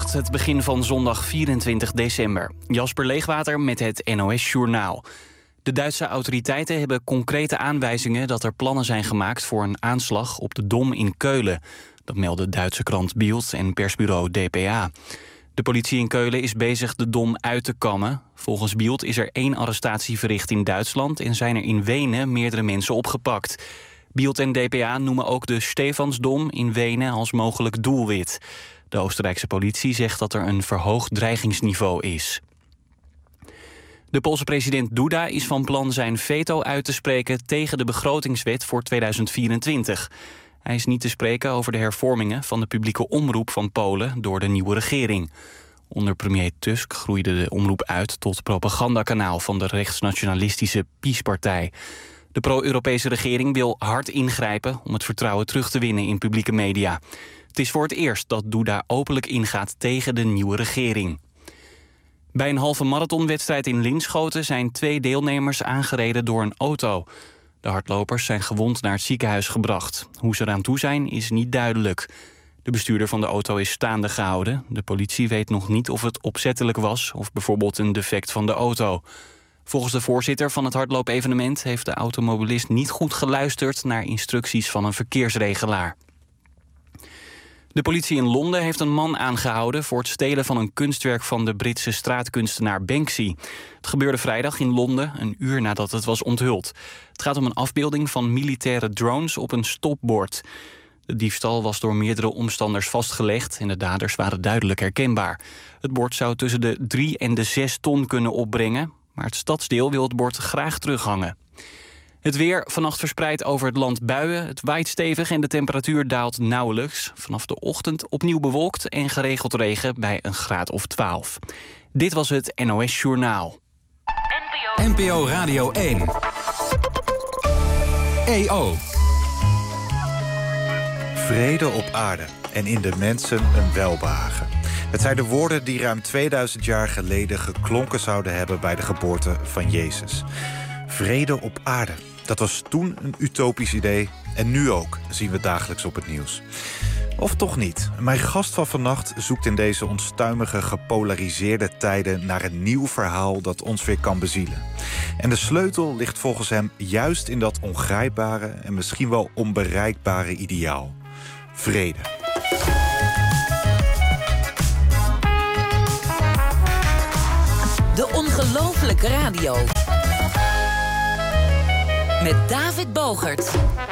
Goedenacht, het begin van zondag 24 december. Jasper Leegwater met het NOS Journaal. De Duitse autoriteiten hebben concrete aanwijzingen dat er plannen zijn gemaakt voor een aanslag op de Dom in Keulen. Dat melden Duitse krant Bild en persbureau DPA. De politie in Keulen is bezig de Dom uit te kammen. Volgens Bild is er 1 arrestatie verricht in Duitsland en zijn er in Wenen meerdere mensen opgepakt. Bild en DPA noemen ook de Stefansdom in Wenen als mogelijk doelwit. De Oostenrijkse politie zegt dat er een verhoogd dreigingsniveau is. De Poolse president Duda is van plan zijn veto uit te spreken tegen de begrotingswet voor 2024. Hij is niet te spreken over de hervormingen van de publieke omroep van Polen door de nieuwe regering. Onder premier Tusk groeide de omroep uit tot propagandakanaal van de rechtsnationalistische PiS-partij. De pro-Europese regering wil hard ingrijpen om het vertrouwen terug te winnen in publieke media. Het is voor het eerst dat Duda openlijk ingaat tegen de nieuwe regering. Bij een halve marathonwedstrijd in Linschoten zijn 2 deelnemers aangereden door een auto. De hardlopers zijn gewond naar het ziekenhuis gebracht. Hoe ze eraan toe zijn is niet duidelijk. De bestuurder van de auto is staande gehouden. De politie weet nog niet of het opzettelijk was of bijvoorbeeld een defect van de auto. Volgens de voorzitter van het hardloopevenement heeft de automobilist niet goed geluisterd naar instructies van een verkeersregelaar. De politie in Londen heeft een man aangehouden voor het stelen van een kunstwerk van de Britse straatkunstenaar Banksy. Het gebeurde vrijdag in Londen, een uur nadat het was onthuld. Het gaat om een afbeelding van militaire drones op een stopbord. De diefstal was door meerdere omstanders vastgelegd en de daders waren duidelijk herkenbaar. Het bord zou tussen de 3 en de 6 ton kunnen opbrengen, maar het stadsdeel wil het bord graag terughangen. Het weer, vannacht verspreid over het land buien. Het waait stevig en de temperatuur daalt nauwelijks. Vanaf de ochtend opnieuw bewolkt en geregeld regen bij een graad of 12. Dit was het NOS Journaal. NPO Radio 1. EO. Vrede op aarde en in de mensen een welbehagen. Het zijn de woorden die ruim 2000 jaar geleden geklonken zouden hebben bij de geboorte van Jezus. Vrede op aarde. Dat was toen een utopisch idee en nu ook zien we het dagelijks op het nieuws. Of toch niet. Mijn gast van vannacht zoekt in deze onstuimige, gepolariseerde tijden naar een nieuw verhaal dat ons weer kan bezielen. En de sleutel ligt volgens hem juist in dat ongrijpbare en misschien wel onbereikbare ideaal. Vrede. De Ongelooflijke Radio. Met David Bogert.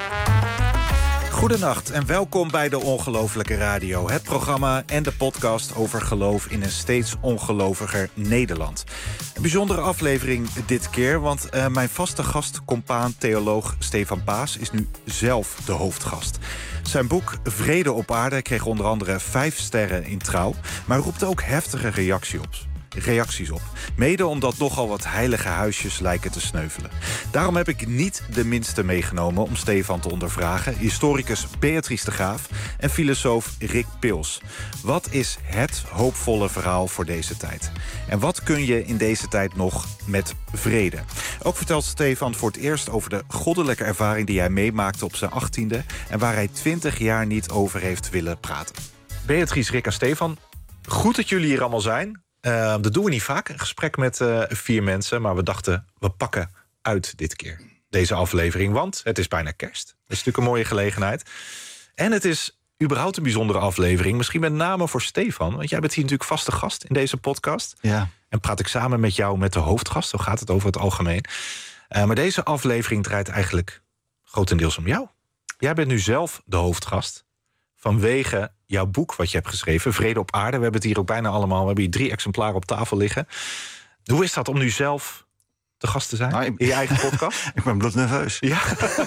Goedenacht en welkom bij de Ongelooflijke Radio. Het programma en de podcast over geloof in een steeds ongeloviger Nederland. Een bijzondere aflevering dit keer, want mijn vaste gast, compaan, theoloog Stefan Paas is nu zelf de hoofdgast. Zijn boek Vrede op aarde kreeg onder andere 5 sterren in Trouw, maar roept ook heftige reacties op. Mede omdat nogal wat heilige huisjes lijken te sneuvelen. Daarom heb ik niet de minste meegenomen om Stefan te ondervragen. Historicus Beatrice de Graaf en filosoof Rick Pils. Wat is het hoopvolle verhaal voor deze tijd? En wat kun je in deze tijd nog met vrede? Ook vertelt Stefan voor het eerst over de goddelijke ervaring die hij meemaakte op zijn 18e... en waar hij 20 jaar niet over heeft willen praten. Beatrice, Rick en Stefan, goed dat jullie hier allemaal zijn. Dat doen we niet vaak, een gesprek met 4 mensen. Maar we dachten, we pakken uit dit keer deze aflevering. Want het is bijna kerst. Dat is natuurlijk een mooie gelegenheid. En het is überhaupt een bijzondere aflevering. Misschien met name voor Stefan. Want jij bent hier natuurlijk vaste gast in deze podcast. Ja. En praat ik samen met jou met de hoofdgast. Zo gaat het over het algemeen. Maar deze aflevering draait eigenlijk grotendeels om jou. Jij bent nu zelf de hoofdgast. Vanwege jouw boek wat je hebt geschreven, Vrede op aarde. We hebben het hier ook bijna allemaal. We hebben hier 3 exemplaren op tafel liggen. Hoe is dat om nu zelf de gast te zijn in je eigen podcast? Ik ben bloednerveus. Ja.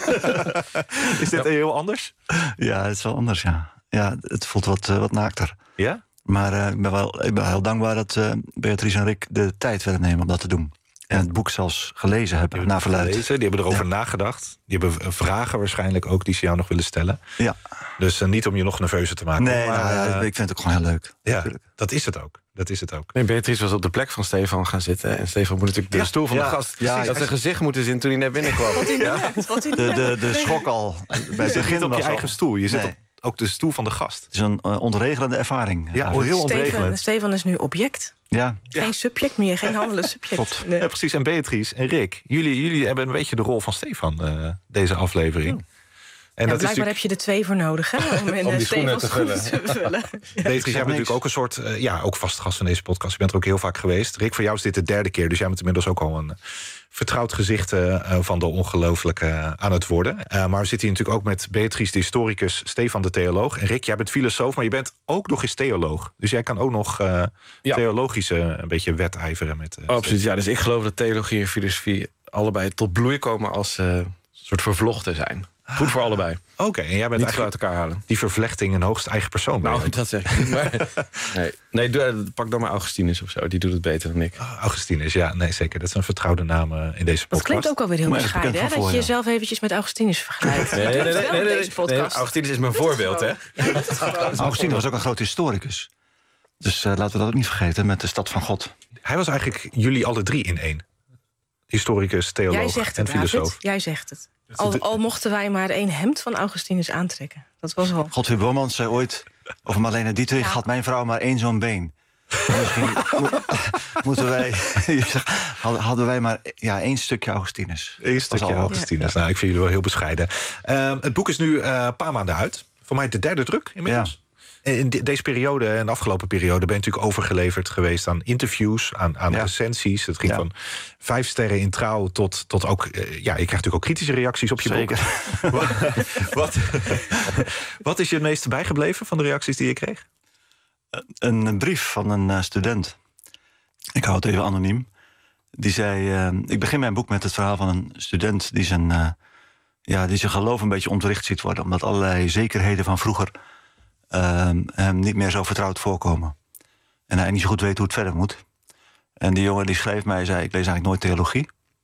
Is dit heel anders? Ja, het is wel anders, ja. Ja, het voelt wat naakter. Ja? Maar ik ben wel heel dankbaar dat Beatrice en Rick de tijd willen nemen om dat te doen. En het boek zelfs gelezen hebben, naar verluidt. Die hebben erover nagedacht. Die hebben vragen waarschijnlijk ook die ze jou nog willen stellen. Ja. Dus niet om je nog nerveuzer te maken. Nee, maar, ik vind het ook gewoon heel leuk. Ja, dat is het ook. Dat is het ook. Nee, Beatrice was op de plek van Stefan gaan zitten. En Stefan moet natuurlijk de stoel van de gast. Ja, dat zijn gezicht moeten zien toen hij net binnenkwam. Wat hij de schok al bij het begin op je eigen stoel. Je zit ook de stoel van de gast. Het is een ontregelende ervaring. Ja, heel ontregelend. Stefan is nu object. Ja. Geen subject meer, geen handelend subject. Klopt. Nee. Ja, precies. En Beatrice en Rick, jullie hebben een beetje de rol van Stefan deze aflevering. En Ja, dat blijkbaar is heb je er 2 voor nodig, hè? Om in die schoenen Stefans te schoenen te vullen. Beatrice, jij bent natuurlijk ook een soort, ook vast gast van deze podcast. Je bent er ook heel vaak geweest. Rick, voor jou is dit de 3e keer, dus jij bent inmiddels ook al een vertrouwd gezicht van de ongelooflijke aan het worden. Maar we zitten hier natuurlijk ook met Beatrice, de historicus, Stefan, de theoloog. En Rick, jij bent filosoof, maar je bent ook nog eens theoloog. Dus jij kan ook nog theologische een beetje wedijveren met... Absoluut, ja. Dus ik geloof dat theologie en filosofie allebei tot bloei komen als soort vervlochten zijn. Goed voor allebei. Oké, en jij bent Niet eigenlijk uit elkaar halen. die vervlechting een hoogst eigen persoon. Nou, dat zeg ik niet. Maar, pak dan maar Augustinus of zo. Die doet het beter dan ik. Augustinus, ja, nee, zeker. Dat is een vertrouwde naam in deze podcast. Dat klinkt ook alweer heel Maar bescheiden, hè? bekend van Dat je voor, ja. jezelf eventjes met Augustinus vergelijkt. Nee, Augustinus is mijn voorbeeld, hè? Augustinus was ook een groot historicus. Dus laten we dat ook niet vergeten met de stad van God. Hij was eigenlijk jullie alle 3 in 1. Historicus, theoloog Jij zegt en het, David. filosoof. Jij zegt het. Al mochten wij maar 1 hemd van Augustinus aantrekken. Dat was wel... Godfried Bormans zei ooit over Marlene Dietrich... Ja. had mijn vrouw maar 1 zo'n been. Misschien moeten wij... hadden wij maar 1 stukje Augustinus. Eén stukje Augustinus. Nou, ik vind jullie wel heel bescheiden. Het boek is nu een paar maanden uit. Voor mij de 3e druk inmiddels. Ja. In deze periode en de afgelopen periode ben je natuurlijk overgeleverd geweest aan interviews, aan recensies. Het ging van 5 sterren in Trouw tot ook... je krijgt natuurlijk ook kritische reacties op je Zeker. boek. Wat is je het meeste bijgebleven van de reacties die je kreeg? Een brief van een student. Ik hou het even anoniem. Die zei... ik begin mijn boek met het verhaal van een student... die zijn geloof een beetje ontwricht ziet worden... omdat allerlei zekerheden van vroeger... hem niet meer zo vertrouwd voorkomen. En hij niet zo goed weet hoe het verder moet. En die jongen die schreef mij, zei... ik lees eigenlijk nooit theologie.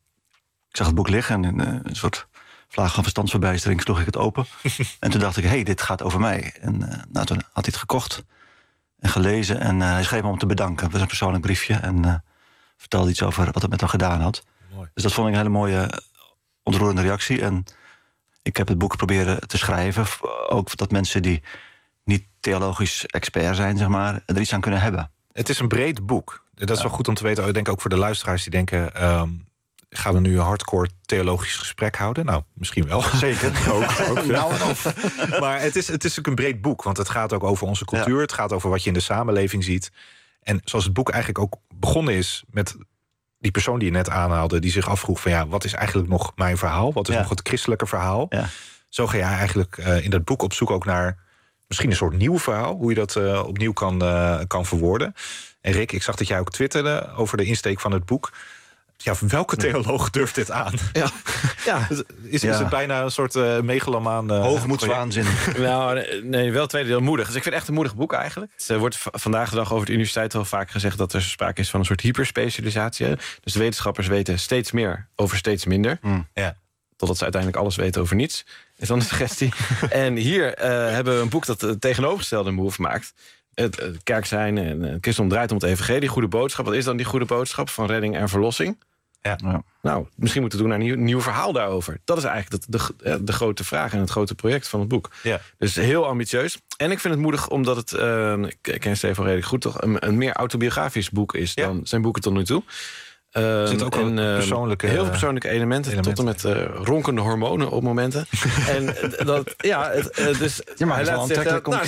Ik zag het boek liggen en in een soort vlaag van verstandsverbijstering sloeg ik het open. En toen dacht ik, dit gaat over mij. En toen had hij het gekocht en gelezen. En hij schreef me om te bedanken. Het was een persoonlijk briefje. En vertelde iets over wat het met hem gedaan had. Mooi. Dus dat vond ik een hele mooie, ontroerende reactie. En ik heb het boek proberen te schrijven. Ook dat mensen die niet theologisch expert zijn, zeg maar, er iets aan kunnen hebben. Het is een breed boek. Dat is wel goed om te weten. Ik denk ook voor de luisteraars die denken... gaan we nu een hardcore theologisch gesprek houden? Nou, misschien wel. Zeker. ook. Maar het is natuurlijk een breed boek. Want het gaat ook over onze cultuur. Ja. Het gaat over wat je in de samenleving ziet. En zoals het boek eigenlijk ook begonnen is... met die persoon die je net aanhaalde... die zich afvroeg van wat is eigenlijk nog mijn verhaal? Wat is nog het christelijke verhaal? Ja. Zo ga jij eigenlijk in dat boek op zoek ook naar... misschien een soort nieuw verhaal, hoe je dat opnieuw kan verwoorden. En Rick, ik zag dat jij ook twitterde over de insteek van het boek. Ja, welke theoloog durft dit aan? Ja. Is het bijna een soort megalomaan... hoogmoedswaanzin. Nee, wel tweedeel moedig. Dus ik vind het echt een moedig boek eigenlijk. Het wordt vandaag de dag over de universiteit wel vaak gezegd... dat er sprake is van een soort hyperspecialisatie. Dus de wetenschappers weten steeds meer over steeds minder. Ja. Totdat ze uiteindelijk alles weten over niets. Is dan de suggestie. En hier hebben we een boek dat het tegenovergestelde move maakt. Het kerk zijn en het christendom draait om het evangelie. Goede boodschap. Wat is dan die goede boodschap van redding en verlossing? Ja. Nou, misschien moeten we doen naar een nieuw verhaal daarover. Dat is eigenlijk de grote vraag en het grote project van het boek. Ja. Dus heel ambitieus. En ik vind het moedig omdat het, ik ken Stefan redelijk goed, toch een meer autobiografisch boek is dan zijn boeken tot nu toe. Er zitten ook persoonlijke... heel veel persoonnque elementen. Tot en met ronkende hormonen op momenten. En dat, dus... Ja, maar hij laat aantrekkelijk om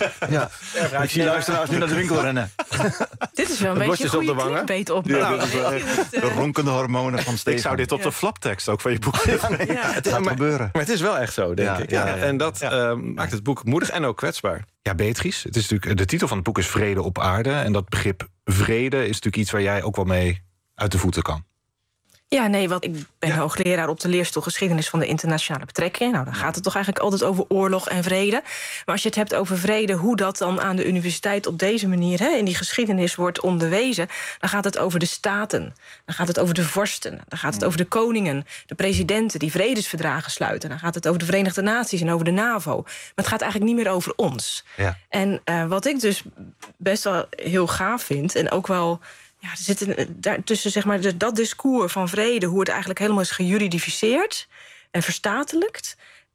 ik zie luisteraars nu naar de winkel rennen. Dit is wel een beetje een goede clickbait op. De ronkende hormonen van Stefan. Ik zou dit op de flaptekst ook van je boek het gaat gebeuren. Maar het is wel echt zo, denk ik. En dat maakt het boek moedig en ook kwetsbaar. Ja, Beatrice, het is natuurlijk, de titel van het boek is Vrede op aarde. En dat begrip vrede is natuurlijk iets waar jij ook wel mee uit de voeten kan. Ja, nee, want ik ben hoogleraar op de leerstoel geschiedenis van de internationale betrekkingen. Nou, dan gaat het toch eigenlijk altijd over oorlog en vrede. Maar als je het hebt over vrede, hoe dat dan aan de universiteit op deze manier in die geschiedenis wordt onderwezen, dan gaat het over de staten, dan gaat het over de vorsten, dan gaat het over de koningen, de presidenten die vredesverdragen sluiten, dan gaat het over de Verenigde Naties en over de NAVO. Maar het gaat eigenlijk niet meer over ons. Ja. En wat ik dus best wel heel gaaf vind en ook wel... Ja, er zit daartussen zeg maar dat discours van vrede, hoe het eigenlijk helemaal is gejuridificeerd en verstatelijkt.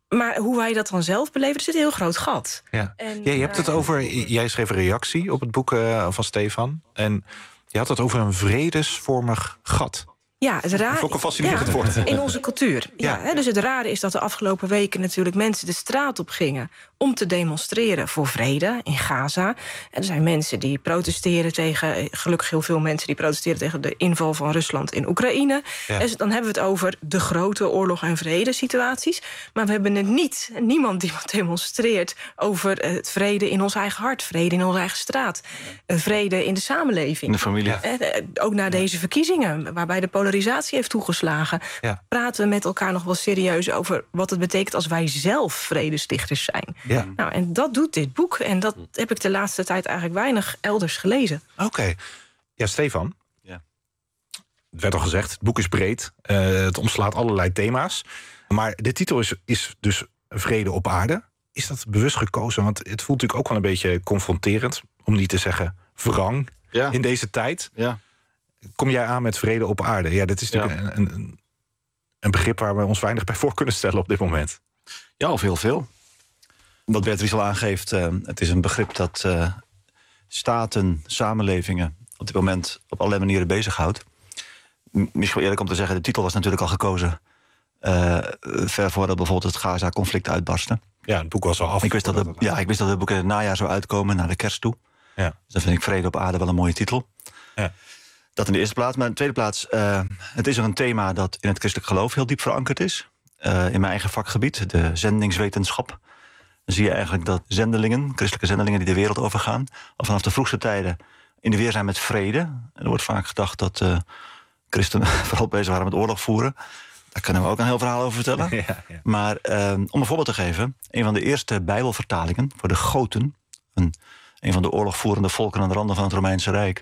Maar hoe wij dat dan zelf beleven, er zit een heel groot gat. Ja. En, Je hebt het over... Jij schreef een reactie op het boek van Stefan. En je had het over een vredesvormig gat. Ja, het raar, Dat vond ik een fascinerend woord. in onze cultuur. Ja. Dus het rare is dat de afgelopen weken natuurlijk mensen de straat op gingen om te demonstreren voor vrede in Gaza. En er zijn mensen die protesteren tegen, gelukkig heel veel mensen die protesteren tegen de inval van Rusland in Oekraïne. Ja. Dus dan hebben we het over de grote oorlog- en vredesituaties. Maar we hebben het niemand die wat demonstreert over het vrede in ons eigen hart, vrede in onze eigen straat, vrede in de samenleving. In de familie. Ook na deze verkiezingen, waarbij de polarisatie heeft toegeslagen, praten we met elkaar nog wel serieus over wat het betekent als wij zelf vredestichters zijn. Ja. Nou, en dat doet dit boek. En dat heb ik de laatste tijd eigenlijk weinig elders gelezen. Oké. Ja, Stefan. Ja. Het werd al gezegd, het boek is breed. Het omslaat allerlei thema's. Maar de titel is dus Vrede op aarde. Is dat bewust gekozen? Want het voelt natuurlijk ook wel een beetje confronterend, om niet te zeggen wrang, in deze tijd. Ja. Kom jij aan met vrede op aarde? Ja, dat is natuurlijk een begrip waar we ons weinig bij voor kunnen stellen op dit moment. Ja, of heel veel. Wat Beatrice al aangeeft, het is een begrip dat staten, samenlevingen op dit moment op allerlei manieren bezighoudt. Misschien wel eerlijk om te zeggen, de titel was natuurlijk al gekozen ver voordat bijvoorbeeld het Gaza-conflict uitbarstte. Ja, het boek was al af. Ik wist dat het boek in het najaar zou uitkomen, naar de kerst toe. Ja. Dus dan vind ik Vrede op aarde wel een mooie titel. Ja. Dat in de eerste plaats. Maar in de tweede plaats, het is een thema dat in het christelijk geloof heel diep verankerd is. In mijn eigen vakgebied, de zendingswetenschap. Dan zie je eigenlijk dat zendelingen, christelijke zendelingen die de wereld overgaan, al vanaf de vroegste tijden in de weer zijn met vrede. En er wordt vaak gedacht dat christenen vooral bezig waren met oorlog voeren. Daar kunnen we ook een heel verhaal over vertellen. Ja. Maar om een voorbeeld te geven, een van de eerste Bijbelvertalingen voor de Goten, een van de oorlogvoerende volken aan de randen van het Romeinse Rijk,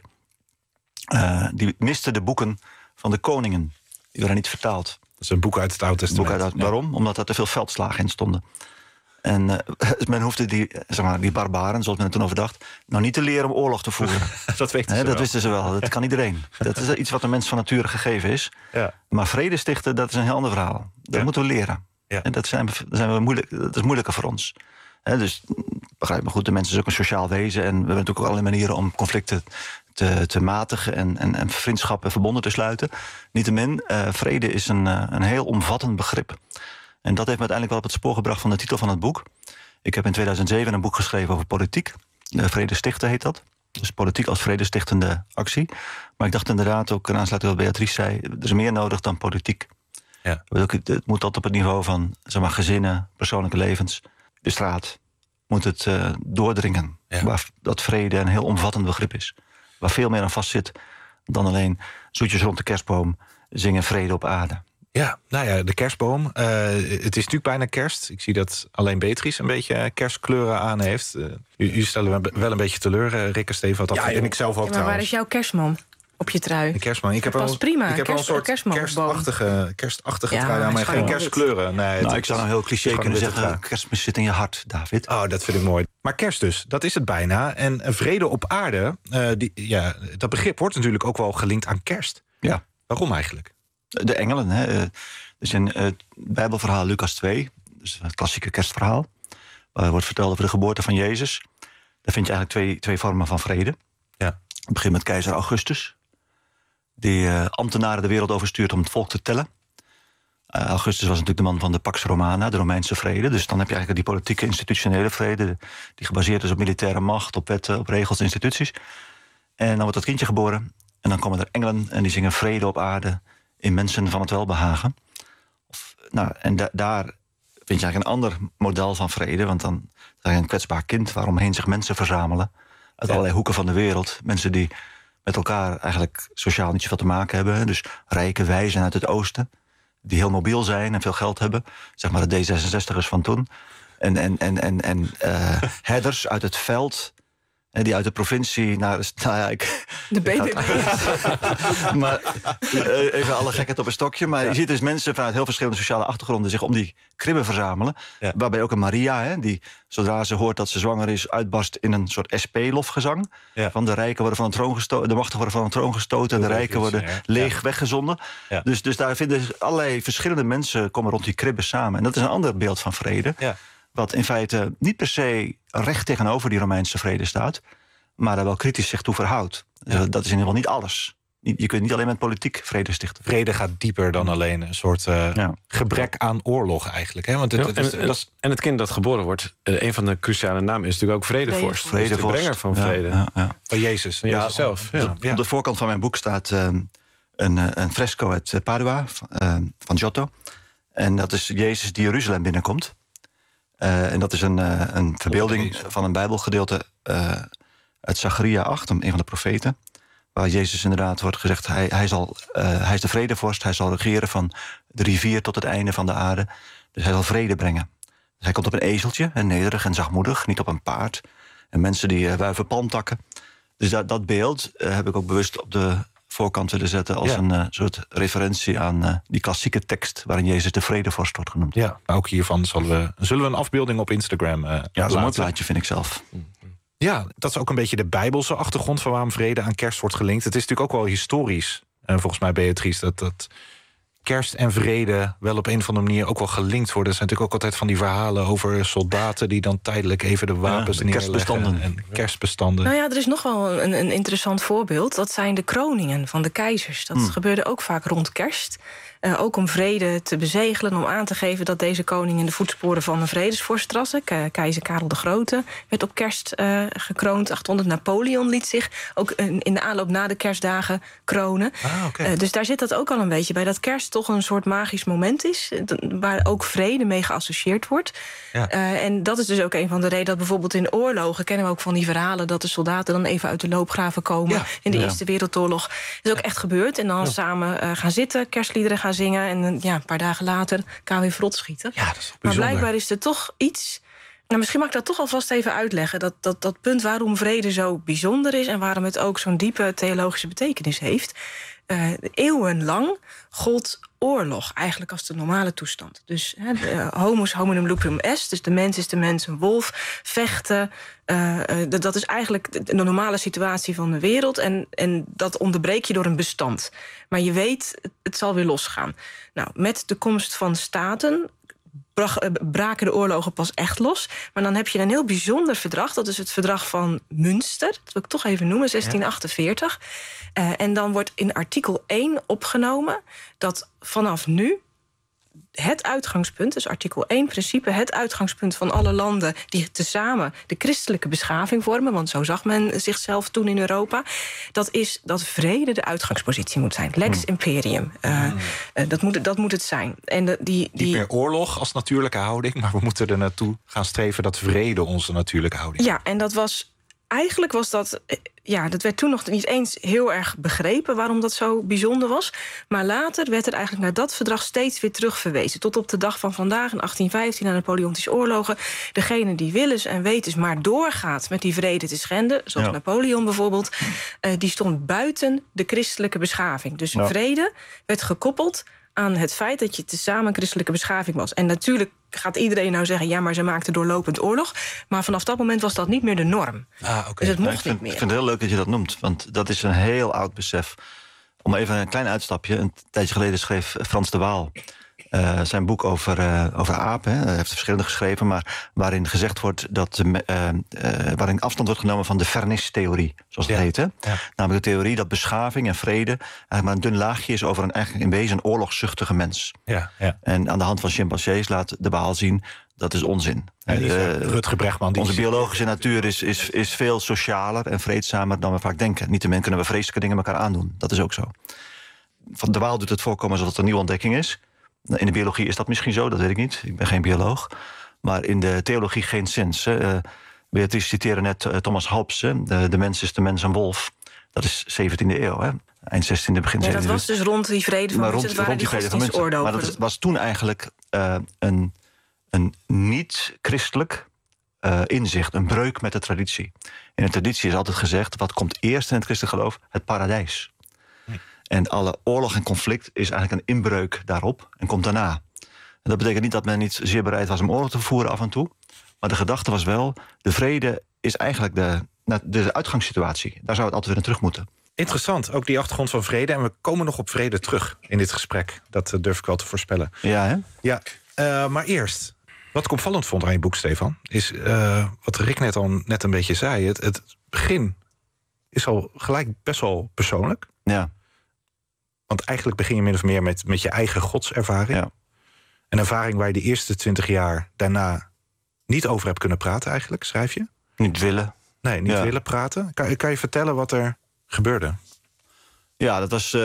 die miste de boeken van de koningen. Die werden niet vertaald. Dat is een boek uit het Oude Testament. Waarom? Omdat er te veel veldslagen in stonden. En men hoefde die barbaren, zoals men er toen over dacht, nou niet te leren om oorlog te voeren. Dat weten ze dat wisten ze wel. Dat kan iedereen. Dat is iets wat een mens van nature gegeven is. Ja. Maar vrede stichten, dat is een heel ander verhaal. Dat moeten we leren. Ja. En dat is moeilijker voor ons. Dus begrijp me goed, de mens is ook een sociaal wezen. En we hebben natuurlijk ook allerlei manieren om conflicten te matigen en vriendschappen verbonden te sluiten. Niettemin, vrede is een heel omvattend begrip. En dat heeft me uiteindelijk wel op het spoor gebracht van de titel van het boek. Ik heb in 2007 een boek geschreven over politiek. Vrede stichten heet dat. Dus politiek als vredestichtende actie. Maar ik dacht inderdaad ook, in aansluiting op wat Beatrice zei, er is meer nodig dan politiek. Ja. Het moet tot op het niveau van gezinnen, persoonlijke levens. De straat moet het doordringen. Ja. Waar dat vrede een heel omvattend begrip is. Waar veel meer aan vast zit dan alleen zoetjes rond de kerstboom zingen vrede op aarde. Ja, nou ja, de kerstboom. Het is natuurlijk bijna kerst. Ik zie dat alleen Beatrice een beetje kerstkleuren aan heeft. U stellen me wel een beetje teleur, Rick en Stefan. Dat vind ik zelf ook maar waar is jouw kerstman op je trui? Een kerstman. Ik heb wel een soort kerstachtige trui aan, maar geen kerstkleuren. Nee, ik zou nou heel cliché kunnen zeggen, kerstmis zit in je hart, David. Oh, dat vind ik mooi. Maar kerst dus, dat is het bijna. En vrede op aarde, dat begrip wordt natuurlijk ook wel gelinkt aan kerst. Ja. Waarom eigenlijk? De engelen, hè. Dus in het Bijbelverhaal Lucas 2, dus het klassieke kerstverhaal, waar wordt verteld over de geboorte van Jezus. Daar vind je eigenlijk twee vormen van vrede. Ja. Het begint met keizer Augustus, die ambtenaren de wereld overstuurt om het volk te tellen. Augustus was natuurlijk de man van de Pax Romana, de Romeinse vrede. Dus dan heb je eigenlijk die politieke institutionele vrede, die gebaseerd is op militaire macht, op wetten, op regels, instituties. En dan wordt dat kindje geboren en dan komen er engelen en die zingen vrede op aarde in mensen van het welbehagen. Daar vind je eigenlijk een ander model van vrede. Want dan is je een kwetsbaar kind waaromheen zich mensen verzamelen uit allerlei hoeken van de wereld. Mensen die met elkaar eigenlijk sociaal niet zoveel te maken hebben. Dus rijke wijzen uit het oosten, die heel mobiel zijn en veel geld hebben. Zeg maar de D66'ers van toen. En herders uit het veld, Die uit de provincie naar... De BBB. Maar even alle gekheid op een stokje. Maar je ziet dus mensen vanuit heel verschillende sociale achtergronden zich om die kribben verzamelen. Ja. Waarbij ook een Maria, die zodra ze hoort dat ze zwanger is, uitbarst in een soort SP-lofgezang. Ja. Van de rijken worden van de troon gestoten, de machtigen worden van de troon gestoten, en de rijken worden leeg weggezonden. Ja. Dus daar vinden allerlei verschillende mensen komen rond die kribben samen. En dat is een ander beeld van vrede. Ja. Wat in feite niet per se recht tegenover die Romeinse vrede staat, maar daar wel kritisch zich toe verhoudt. Ja. Dat is in ieder geval niet alles. Je kunt niet alleen met politiek vrede stichten. Vrede gaat dieper dan alleen een soort gebrek aan oorlog eigenlijk. Hè? Want en het kind dat geboren wordt, een van de cruciale namen is natuurlijk ook vredevorst. Vredevorst. De brenger van vrede. Van Jezus. Van Jezus zelf. Ja. Op de voorkant van mijn boek staat een fresco uit Padua, van Giotto. En dat is Jezus die Jeruzalem binnenkomt. En dat is een verbeelding van een bijbelgedeelte uit Zacharia 8, een van de profeten, waar Jezus inderdaad wordt gezegd, hij is de vredevorst, hij zal regeren van de rivier tot het einde van de aarde. Dus hij zal vrede brengen. Dus hij komt op een ezeltje, nederig en zachtmoedig, niet op een paard. En mensen die wuiven palmtakken. Dus dat beeld heb ik ook bewust op de voorkant willen zetten als een soort referentie aan die klassieke tekst waarin Jezus de vredevorst wordt genoemd. Ja, ook hiervan zullen we een afbeelding op Instagram dat is een mooi plaatje, vind ik zelf. Ja, dat is ook een beetje de bijbelse achtergrond van waarom vrede aan kerst wordt gelinkt. Het is natuurlijk ook wel historisch, volgens mij, Beatrice, dat kerst en vrede wel op een of andere manier ook wel gelinkt worden. Er zijn natuurlijk ook altijd van die verhalen over soldaten die dan tijdelijk even de wapens neerleggen. En kerstbestanden. Nou ja, er is nog wel een interessant voorbeeld. Dat zijn de kroningen van de keizers. Dat gebeurde ook vaak rond kerst. Ook om vrede te bezegelen, om aan te geven dat deze koning in de voetsporen van een vredesvorst was. Keizer Karel de Grote werd op kerst gekroond. 800 Napoleon liet zich ook in de aanloop na de kerstdagen kronen. Dus daar zit dat ook al een beetje bij. Dat kerst toch een soort magisch moment is, waar ook vrede mee geassocieerd wordt. Ja. En dat is dus ook een van de redenen dat bijvoorbeeld in oorlogen kennen we ook van die verhalen dat de soldaten dan even uit de loopgraven komen. In de Eerste Wereldoorlog. Dat is ook echt gebeurd. En dan samen gaan zitten, kerstliederen gaan zingen en een paar dagen later KW Vrot schieten. Ja, dat is bijzonder. Maar blijkbaar is er toch iets. Nou, misschien mag ik dat toch alvast even uitleggen. Dat punt waarom vrede zo bijzonder is en waarom het ook zo'n diepe theologische betekenis heeft. Eeuwenlang gold oorlog eigenlijk als de normale toestand. Dus homus hominum lupum est, dus de mens is de mens een wolf. Vechten, dat is eigenlijk de normale situatie van de wereld. En dat onderbreek je door een bestand. Maar je weet, het zal weer losgaan. Nou, met de komst van staten braken de oorlogen pas echt los. Maar dan heb je een heel bijzonder verdrag. Dat is het verdrag van Münster. Dat wil ik toch even noemen, 1648. En dan wordt in artikel 1 opgenomen dat vanaf nu het uitgangspunt, dus artikel 1 principe, het uitgangspunt van alle landen die tezamen de christelijke beschaving vormen, want zo zag men zichzelf toen in Europa, dat is dat vrede de uitgangspositie moet zijn. Lex imperium. Dat moet het zijn. En niet meer oorlog als natuurlijke houding, maar we moeten er naartoe gaan streven dat vrede onze natuurlijke houding is. Ja, en dat werd toen nog niet eens heel erg begrepen waarom dat zo bijzonder was. Maar later werd er eigenlijk naar dat verdrag steeds weer terugverwezen. Tot op de dag van vandaag, in 1815, na de Napoleontische oorlogen. Degene die willens en wetens maar doorgaat met die vrede te schenden, zoals Napoleon bijvoorbeeld, die stond buiten de christelijke beschaving. Dus vrede werd gekoppeld aan het feit dat je tezamen christelijke beschaving was. En natuurlijk gaat iedereen nou zeggen, ja, maar ze maakten doorlopend oorlog. Maar vanaf dat moment was dat niet meer de norm. Dus het mocht niet meer. Ik vind het heel leuk dat je dat noemt, want dat is een heel oud besef. Om even een klein uitstapje. Een tijdje geleden schreef Frans de Waal zijn boek over apen. Hij heeft verschillende geschreven, maar waarin gezegd wordt dat waarin afstand wordt genomen van de Vernis-theorie, zoals het heet. Hè? Ja. Namelijk de theorie dat beschaving en vrede eigenlijk maar een dun laagje is over eigenlijk in wezen een oorlogszuchtige mens. Ja. En aan de hand van chimpansees laat de Waal zien, dat is onzin. Rutger Bregman. Onze biologische natuur is veel socialer en vreedzamer dan we vaak denken. Niettemin kunnen we vreselijke dingen elkaar aandoen. Dat is ook zo. Van de Waal doet het voorkomen alsof het een nieuwe ontdekking is. In de biologie is dat misschien zo, dat weet ik niet. Ik ben geen bioloog. Maar in de theologie geen sinds. Beatrice citeerde net Thomas Hobbes. De mens is de mens een wolf. Dat is 17e eeuw, hè? Eind 16e, begin 17e. Ja, dat was dus rond die vrede van Münster. Rond die vrede van Münster. Maar dat was toen eigenlijk een niet-christelijk inzicht, een breuk met de traditie. In de traditie is altijd gezegd, wat komt eerst in het christelijk geloof? Het paradijs. En alle oorlog en conflict is eigenlijk een inbreuk daarop en komt daarna. En dat betekent niet dat men niet zeer bereid was om oorlog te voeren af en toe. Maar de gedachte was wel, de vrede is eigenlijk de uitgangssituatie. Daar zou het altijd weer naar terug moeten. Interessant, ook die achtergrond van vrede. En we komen nog op vrede terug in dit gesprek. Dat durf ik wel te voorspellen. Ja, hè? Ja, maar eerst, wat ik opvallend vond aan je boek, Stefan... is wat Rick net een beetje zei. Het begin is al gelijk best wel persoonlijk. Ja. Want eigenlijk begin je min of meer met je eigen godservaring. Ja. Een ervaring waar je de eerste 20 jaar daarna niet over hebt kunnen praten eigenlijk, schrijf je? Niet willen. Nee, niet willen praten. Kan je vertellen wat er gebeurde? Ja, dat was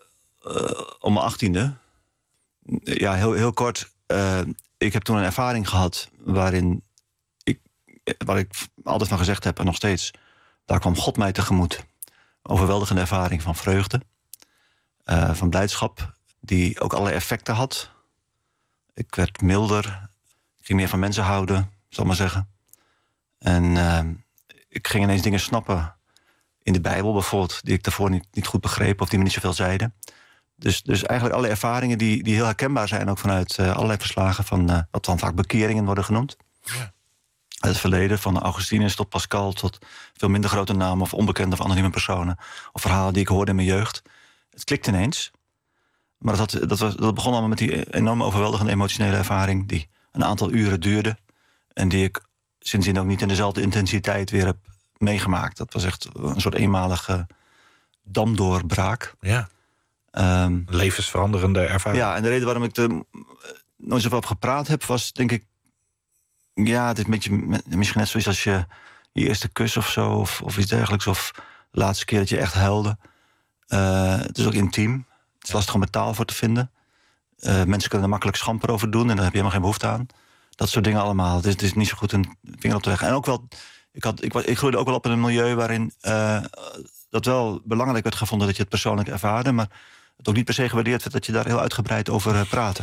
om mijn 18e. Ja, heel kort. Ik heb toen een ervaring gehad waarin waar ik altijd van gezegd heb en nog steeds, daar kwam God mij tegemoet. Overweldigende ervaring van vreugde, van blijdschap, die ook allerlei effecten had. Ik werd milder, ik ging meer van mensen houden, zal ik maar zeggen. En ik ging ineens dingen snappen in de Bijbel bijvoorbeeld, die ik daarvoor niet goed begreep of die me niet zoveel zeiden. Dus eigenlijk alle ervaringen die heel herkenbaar zijn, ook vanuit allerlei verslagen van wat dan vaak bekeringen worden genoemd. Ja. Uit het verleden, van Augustinus tot Pascal, tot veel minder grote namen of onbekende of anonieme personen. Of verhalen die ik hoorde in mijn jeugd. Het klikte ineens. Maar dat begon allemaal met die enorme overweldigende emotionele ervaring die een aantal uren duurde. En die ik sindsdien ook niet in dezelfde intensiteit weer heb meegemaakt. Dat was echt een soort eenmalige damdoorbraak. Ja. Levensveranderende ervaring. Ja, en de reden waarom ik er nooit zoveel over gepraat heb, was denk ik, ja, het is een beetje misschien net zoiets als je eerste kus of zo, of iets dergelijks, of de laatste keer dat je echt huilde. Het is ook intiem. Het is lastig om er taal voor te vinden. Mensen kunnen er makkelijk schamper over doen en daar heb je helemaal geen behoefte aan. Dat soort dingen allemaal. Het is niet zo goed een vinger op de weg. En ook wel, ik groeide ook wel op in een milieu waarin dat wel belangrijk werd gevonden dat je het persoonlijk ervaarde, maar het ook niet per se gewaardeerd werd dat je daar heel uitgebreid over praatte.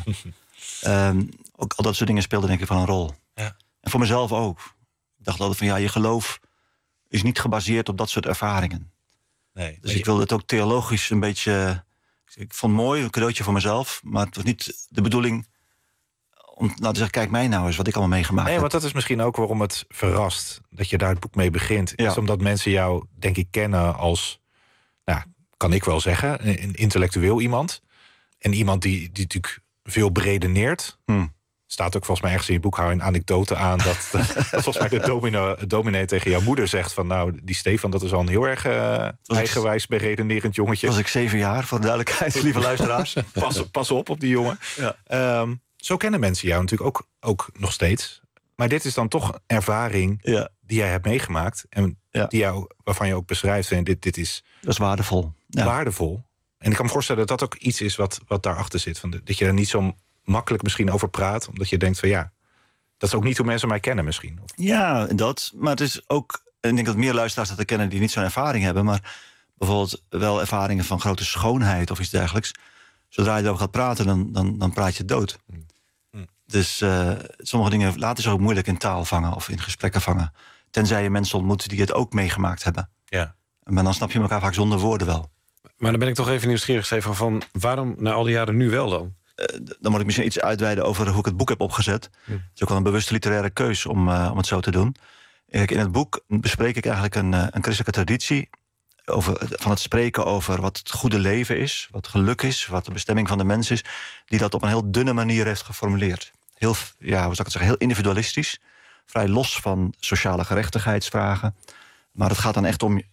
Ook al dat soort dingen speelden denk ik van een rol. Ja. En voor mezelf ook. Ik dacht altijd van ja, je geloof is niet gebaseerd op dat soort ervaringen. Nee, dus ik wilde het ook theologisch een beetje. Ik vond het mooi, een cadeautje voor mezelf, maar het was niet de bedoeling om nou te zeggen, kijk mij nou eens wat ik allemaal meegemaakt heb. Want dat is misschien ook waarom het verrast dat je daar het boek mee begint. Ja. Is omdat mensen jou, denk ik, kennen als, nou, kan ik wel zeggen, een intellectueel iemand. En iemand die natuurlijk veel beredeneert. Staat ook volgens mij ergens in je boek, hou een anekdote aan dat volgens mij de dominee tegen jouw moeder zegt van nou, die Stefan, dat is al een heel erg eigenwijs beredenerend jongetje. Was ik 7 jaar, voor de duidelijkheid, lieve luisteraars. Pas op die jongen. Ja. Zo kennen mensen jou natuurlijk ook nog steeds. Maar dit is dan toch ervaring die jij hebt meegemaakt. En waarvan je ook beschrijft, en dit is. Dat is waardevol. Ja. Waardevol. En ik kan me voorstellen dat dat ook iets is wat daarachter zit. Dat je er niet zo makkelijk misschien over praat. Omdat je denkt van ja, dat is ook niet hoe mensen mij kennen misschien. Ja, dat. Maar het is ook, en ik denk dat meer luisteraars dat kennen die niet zo'n ervaring hebben. Maar bijvoorbeeld wel ervaringen van grote schoonheid of iets dergelijks. Zodra je erover gaat praten, dan praat je dood. Dus sommige dingen laten zich ook moeilijk in taal vangen of in gesprekken vangen. Tenzij je mensen ontmoet die het ook meegemaakt hebben. Ja. Maar dan snap je elkaar vaak zonder woorden wel. Maar dan ben ik toch even nieuwsgierig, Stefan, van waarom na al die jaren nu wel dan? Dan moet ik misschien iets uitweiden over hoe ik het boek heb opgezet. Het is ook wel een bewuste literaire keus om het zo te doen. In het boek bespreek ik eigenlijk een christelijke traditie van het spreken over wat het goede leven is, wat geluk is, wat de bestemming van de mens is, die dat op een heel dunne manier heeft geformuleerd. Heel, hoe zou ik het zeggen, heel individualistisch, vrij los van sociale gerechtigheidsvragen. Maar het gaat dan echt om,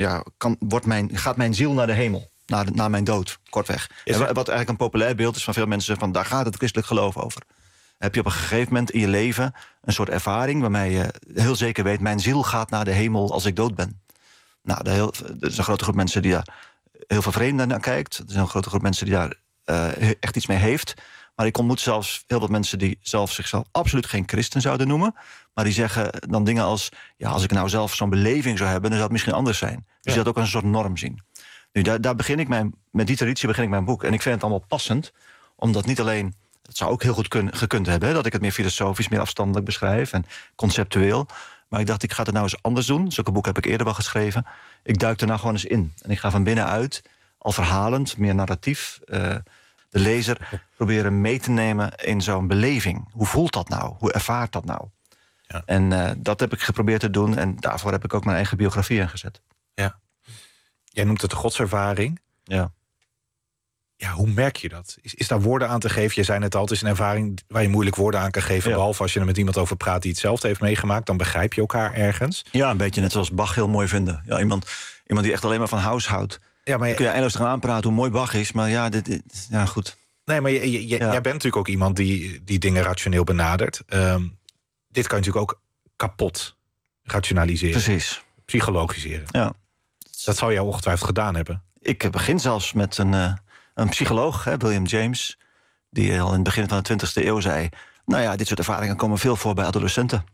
gaat mijn ziel naar de hemel? Na mijn dood, kortweg. Wat eigenlijk een populair beeld is van veel mensen, van daar gaat het christelijk geloof over. Heb je op een gegeven moment in je leven een soort ervaring waarmee je heel zeker weet, mijn ziel gaat naar de hemel als ik dood ben. Nou, er is een grote groep mensen die daar heel veel vreemd naar kijkt. Er is een grote groep mensen die daar echt iets mee heeft. Maar ik ontmoet zelfs heel wat mensen die zichzelf absoluut geen christen zouden noemen. Maar die zeggen dan dingen als, ja, als ik nou zelf zo'n beleving zou hebben, dan zou het misschien anders zijn. Dus dat ook als een soort norm zien. Nu, daar begin ik met die traditie begin ik mijn boek. En ik vind het allemaal passend, omdat niet alleen, het zou ook heel goed gekund hebben, dat ik het meer filosofisch, meer afstandelijk beschrijf en conceptueel. Maar ik dacht, ik ga het nou eens anders doen. Zulke boeken heb ik eerder wel geschreven. Ik duik er nou gewoon eens in. En ik ga van binnenuit, al verhalend, meer narratief, de lezer proberen mee te nemen in zo'n beleving. Hoe voelt dat nou? Hoe ervaart dat nou? Ja. En dat heb ik geprobeerd te doen. En daarvoor heb ik ook mijn eigen biografie ingezet. Ja. Jij noemt het de godservaring. Ja. Ja, hoe merk je dat? Is daar woorden aan te geven? Je zei net al, het is een ervaring waar je moeilijk woorden aan kan geven. Ja. Behalve als je er met iemand over praat die hetzelfde heeft meegemaakt. Dan begrijp je elkaar ergens. Ja, een beetje net zoals Bach heel mooi vinden. Ja, iemand die echt alleen maar van house houdt. Ja, maar kun je eindeloos gaan aanpraten hoe mooi Bach is. Maar ja, ja goed. Nee, maar jij bent natuurlijk ook iemand die dingen rationeel benadert. Dit kan je natuurlijk ook kapot rationaliseren. Precies. Psychologiseren. Ja. Dat zou jij ongetwijfeld gedaan hebben. Ik begin zelfs met een psycholoog, William James, die al in het begin van de 20e eeuw zei, nou ja, dit soort ervaringen komen veel voor bij adolescenten.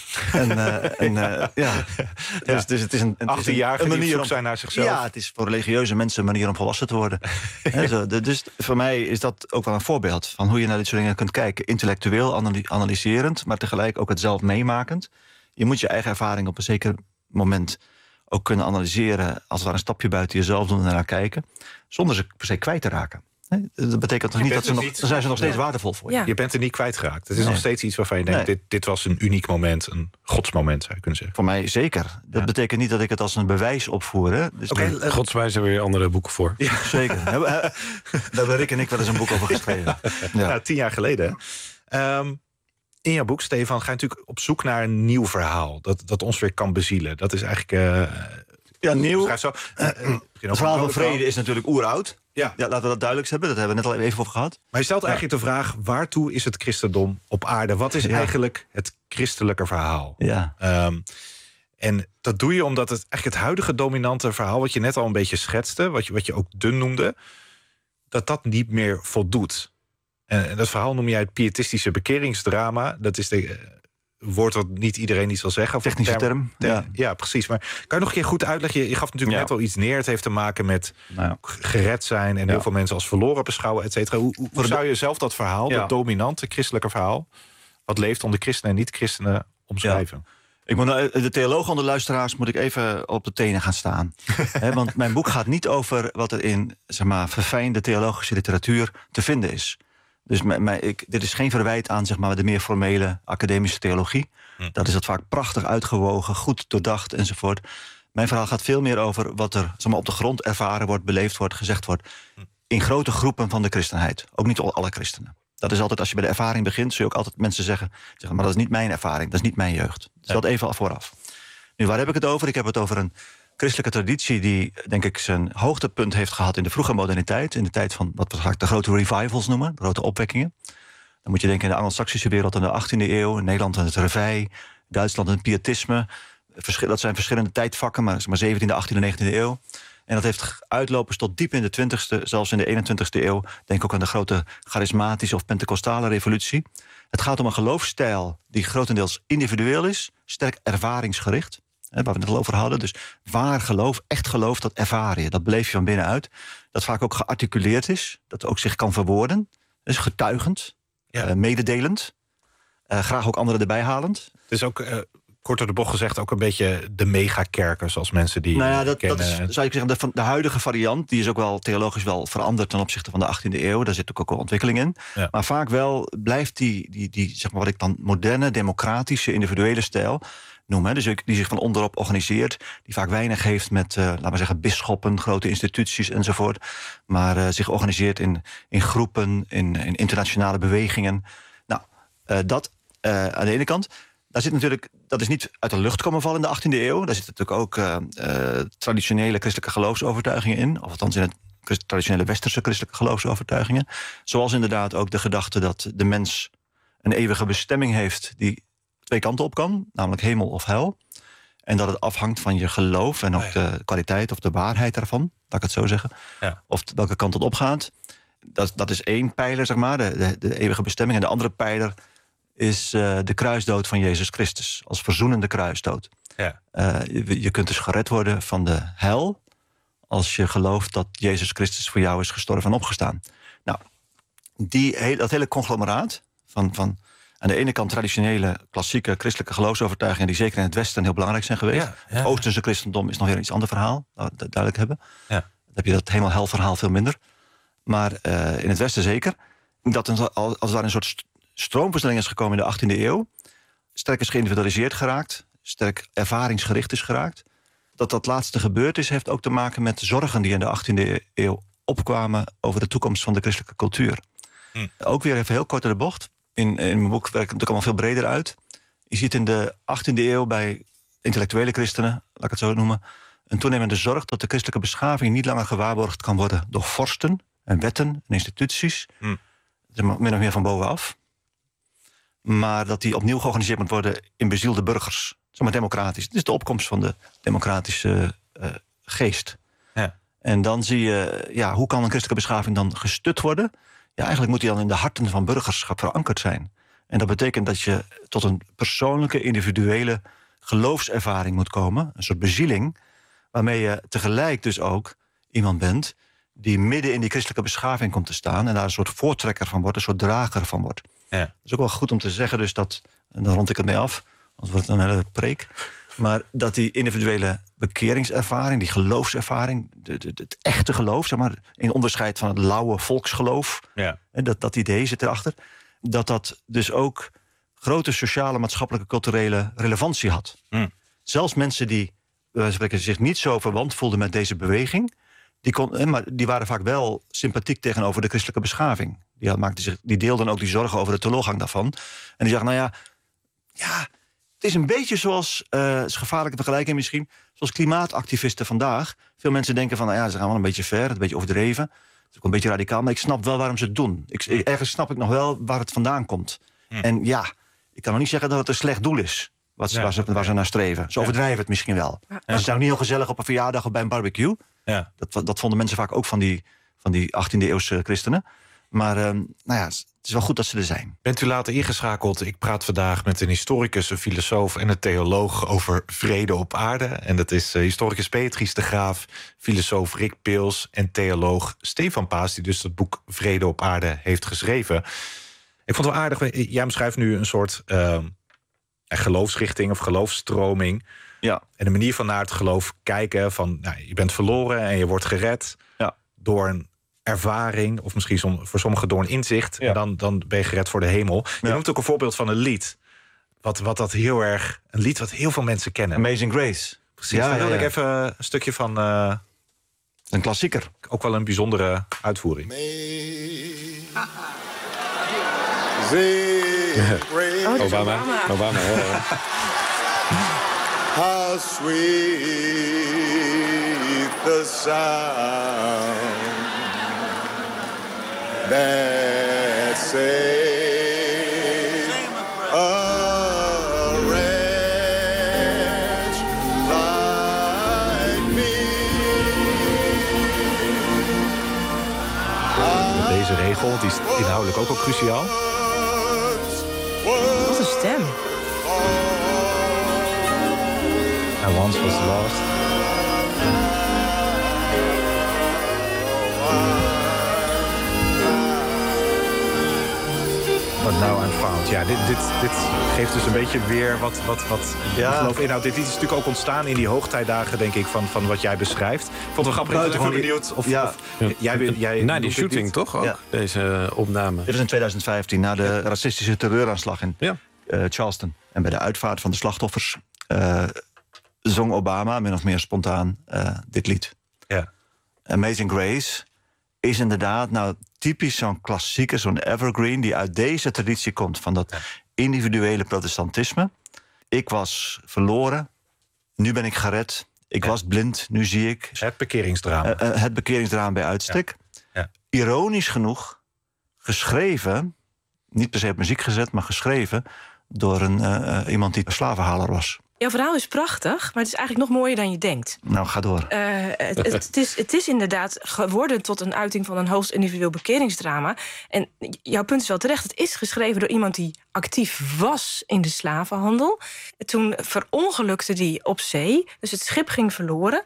Dus het is een 18-jarige die op zoek zijn naar zichzelf. Ja, het is voor religieuze mensen een manier om volwassen te worden. Dus voor mij is dat ook wel een voorbeeld van hoe je naar dit soort dingen kunt kijken. Intellectueel, analyserend, maar tegelijk ook het zelf meemakend. Je moet je eigen ervaring op een zeker moment ook kunnen analyseren, als het ware een stapje buiten jezelf doen en naar kijken, zonder ze per se kwijt te raken. Dat betekent toch niet dat dan zijn ze nog steeds waardevol voor je. Ja. Je bent er niet kwijtgeraakt. Het is nog steeds iets waarvan je denkt, dit was een uniek moment, een godsmoment zou je kunnen zeggen. Voor mij zeker. Dat betekent niet dat ik het als een bewijs opvoer. Hè. Dus godswijs hebben we weer andere boeken voor. Ja. Zeker. Daar hebben Rick en ik wel eens een boek over geschreven. Ja. 10 jaar geleden. In jouw boek, Stefan, ga je natuurlijk op zoek naar een nieuw verhaal. Dat ons weer kan bezielen. Dat is eigenlijk nieuw. Het verhaal van vrede is natuurlijk oeroud. Ja, laten we dat duidelijk hebben. Dat hebben we net al even over gehad. Maar je stelt eigenlijk de vraag, waartoe is het christendom op aarde? Wat is eigenlijk het christelijke verhaal? Ja. En dat doe je omdat het huidige dominante verhaal, wat je net al een beetje schetste, wat je ook dun noemde, dat niet meer voldoet. En dat verhaal noem jij het pietistische bekeringsdrama. Dat is woord wat niet iedereen iets wil zeggen. Technische term. Ja, precies. Maar kan je nog een keer goed uitleggen? Je gaf natuurlijk net al iets neer. Het heeft te maken met gered zijn en heel veel mensen als verloren beschouwen, et cetera. Hoe zou je zelf dat verhaal, dat dominante christelijke verhaal, wat leeft onder christenen en niet-christenen, omschrijven? Ja. Ik moet de theologen onder luisteraars moet ik even op de tenen gaan staan. Want mijn boek gaat niet over wat er in verfijnde theologische literatuur te vinden is. Dus dit is geen verwijt aan de meer formele academische theologie. Dat is vaak prachtig uitgewogen, goed doordacht enzovoort. Mijn verhaal gaat veel meer over wat er op de grond ervaren wordt, beleefd wordt, gezegd wordt, in grote groepen van de christenheid. Ook niet alle christenen. Dat is altijd, als je bij de ervaring begint, zul je ook altijd mensen zeggen, maar dat is niet mijn ervaring, dat is niet mijn jeugd. Dus dat even al vooraf. Nu, waar heb ik het over? Ik heb het over een christelijke traditie die, denk ik, zijn hoogtepunt heeft gehad in de vroege moderniteit. In de tijd van wat we vaak de grote revivals noemen, de grote opwekkingen. Dan moet je denken in de Anglo-Saxische wereld in de 18e eeuw. In Nederland aan het reveil, Duitsland het pietisme. Dat zijn verschillende tijdvakken, maar 17e, 18e, 19e eeuw. En dat heeft uitlopers tot diep in de 20e, zelfs in de 21e eeuw. Denk ook aan de grote charismatische of pentecostale revolutie. Het gaat om een geloofsstijl die grotendeels individueel is, sterk ervaringsgericht. Waar we het al over hadden. Dus waar geloof, echt geloof, dat ervaar je. Dat beleef je van binnenuit. Dat vaak ook gearticuleerd is. Dat ook zich kan verwoorden. Dus getuigend. Mededelend. Graag ook anderen erbij halend. Het is ook, kort door de bocht gezegd, ook een beetje de megakerken, zoals mensen die dat is, zou ik zeggen, de huidige variant. Die is ook wel theologisch wel veranderd ten opzichte van de 18e eeuw. Daar zit ook wel ontwikkeling in. Ja. Maar vaak wel blijft die wat ik dan moderne, democratische, individuele stijl noem. Dus die zich van onderop organiseert. Die vaak weinig heeft met, laten we zeggen, bisschoppen, grote instituties enzovoort. Maar zich organiseert in groepen, in internationale bewegingen. Nou, dat aan de ene kant. Dat is niet uit de lucht komen vallen in de 18e eeuw. Daar zitten natuurlijk ook traditionele christelijke geloofsovertuigingen in. Of althans in het traditionele westerse christelijke geloofsovertuigingen. Zoals inderdaad ook de gedachte dat de mens een eeuwige bestemming heeft die twee kanten op kan, namelijk hemel of hel. En dat het afhangt van je geloof en ook de kwaliteit of de waarheid daarvan, laat ik het zo zeggen. Ja. Of welke kant het opgaat. Dat is één pijler, de eeuwige bestemming. En de andere pijler is de kruisdood van Jezus Christus. Als verzoenende kruisdood. Ja. Je kunt dus gered worden van de hel als je gelooft dat Jezus Christus voor jou is gestorven en opgestaan. Nou, dat hele conglomeraat van Aan de ene kant traditionele, klassieke christelijke geloofsovertuigingen die zeker in het Westen heel belangrijk zijn geweest. Het Oosterse christendom is nog weer een iets ander verhaal, laten we dat duidelijk hebben. Ja. Dan heb je dat helemaal hel verhaal veel minder. Maar in het Westen zeker. Dat als daar een soort stroomversnelling is gekomen in de 18e eeuw. Sterk is geïndividualiseerd geraakt. Sterk ervaringsgericht is geraakt. Dat laatste gebeurd is, heeft ook te maken met zorgen die in de 18e eeuw opkwamen over de toekomst van de christelijke cultuur. Ook weer even heel kort in de bocht. In mijn boek werkt het ook allemaal veel breder uit. Je ziet in de 18e eeuw bij intellectuele christenen, laat ik het zo noemen, een toenemende zorg dat de christelijke beschaving niet langer gewaarborgd kan worden door vorsten en wetten en instituties. Min of meer van bovenaf. Maar dat die opnieuw georganiseerd moet worden in bezielde burgers. Zomaar democratisch. Het is de opkomst van de democratische geest. Ja. En dan zie je, hoe kan een christelijke beschaving dan gestut worden? Ja, eigenlijk moet die dan in de harten van burgerschap verankerd zijn. En dat betekent dat je tot een persoonlijke, individuele geloofservaring moet komen. Een soort bezieling, waarmee je tegelijk dus ook iemand bent die midden in die christelijke beschaving komt te staan en daar een soort voortrekker van wordt, een soort drager van wordt. Ja. Dat is ook wel goed om te zeggen, dus dat, en dan rond ik het mee af, anders wordt het een hele preek, maar dat die individuele bekeringservaring, die geloofservaring, het echte geloof, zeg maar, in onderscheid van het lauwe volksgeloof, dat idee zit erachter, dat dus ook grote sociale, maatschappelijke, culturele relevantie had. Zelfs mensen die zich niet zo verwant voelden met deze beweging, maar die waren vaak wel sympathiek tegenover de christelijke beschaving. Die deelden ook die zorgen over de teloorgang daarvan. En die zeggen, het is een beetje zoals, het is een gevaarlijke vergelijking misschien, zoals klimaatactivisten vandaag. Veel mensen denken van, ze gaan wel een beetje ver, een beetje overdreven. Het is ook een beetje radicaal, maar ik snap wel waarom ze het doen. Ergens snap ik nog wel waar het vandaan komt. En ik kan nog niet zeggen dat het een slecht doel is, waar ze naar streven. Ze overdrijven het misschien wel. En ze zijn ook niet heel gezellig op een verjaardag of bij een barbecue. Ja. Dat vonden mensen vaak ook van die 18e-eeuwse christenen. Maar het is wel goed dat ze er zijn. Bent u later ingeschakeld? Ik praat vandaag met een historicus, een filosoof en een theoloog over vrede op aarde. En dat is historicus Peetries de Graaf, filosoof Rick Peels en theoloog Stefan Paas, die dus het boek Vrede op aarde heeft geschreven. Ik vond het wel aardig, jij beschrijft nu een soort geloofsrichting of geloofsstroming. Ja. En de manier van naar het geloof kijken van, je bent verloren en je wordt gered door een ervaring, of misschien voor sommigen door een inzicht. Ja. En dan ben je gered voor de hemel. Je noemt ook een voorbeeld van een lied. Wat heel erg, een lied wat heel veel mensen kennen. Amazing Grace. Precies, daar wil ik even een stukje van. Een klassieker. Ook wel een bijzondere uitvoering. Obama. How sweet the sound that saves a wretch like me. Deze regel, die is inhoudelijk ook al cruciaal. Wat een stem. I once was lost. But now I'm found. Ja, dit geeft dus een beetje weer wat geloof inhoudt. Dit is natuurlijk ook ontstaan in die hoogtijdagen, denk ik, van wat jij beschrijft. Ik vond het wel grappig. Ik ben even benieuwd of jij na die shooting toch ook, deze opname? Dit is in 2015, na de racistische terreuraanslag in Charleston. En bij de uitvaart van de slachtoffers zong Obama min of meer spontaan dit lied. Ja. Amazing Grace is inderdaad typisch zo'n klassieker, zo'n evergreen die uit deze traditie komt, van dat individuele protestantisme. Ik was verloren, nu ben ik gered. Ik was blind, nu zie ik. Het bekeringsdrama. Het bekeringsdrama bij uitstek. Ja. Ja. Ironisch genoeg geschreven, niet per se op muziek gezet, maar geschreven door iemand die een slavenhaler was. Jouw verhaal is prachtig, maar het is eigenlijk nog mooier dan je denkt. Nou, ga door. Het is inderdaad geworden tot een uiting van een hoogst individueel bekeringsdrama. En jouw punt is wel terecht. Het is geschreven door iemand die actief was in de slavenhandel. Toen verongelukte die op zee, dus het schip ging verloren.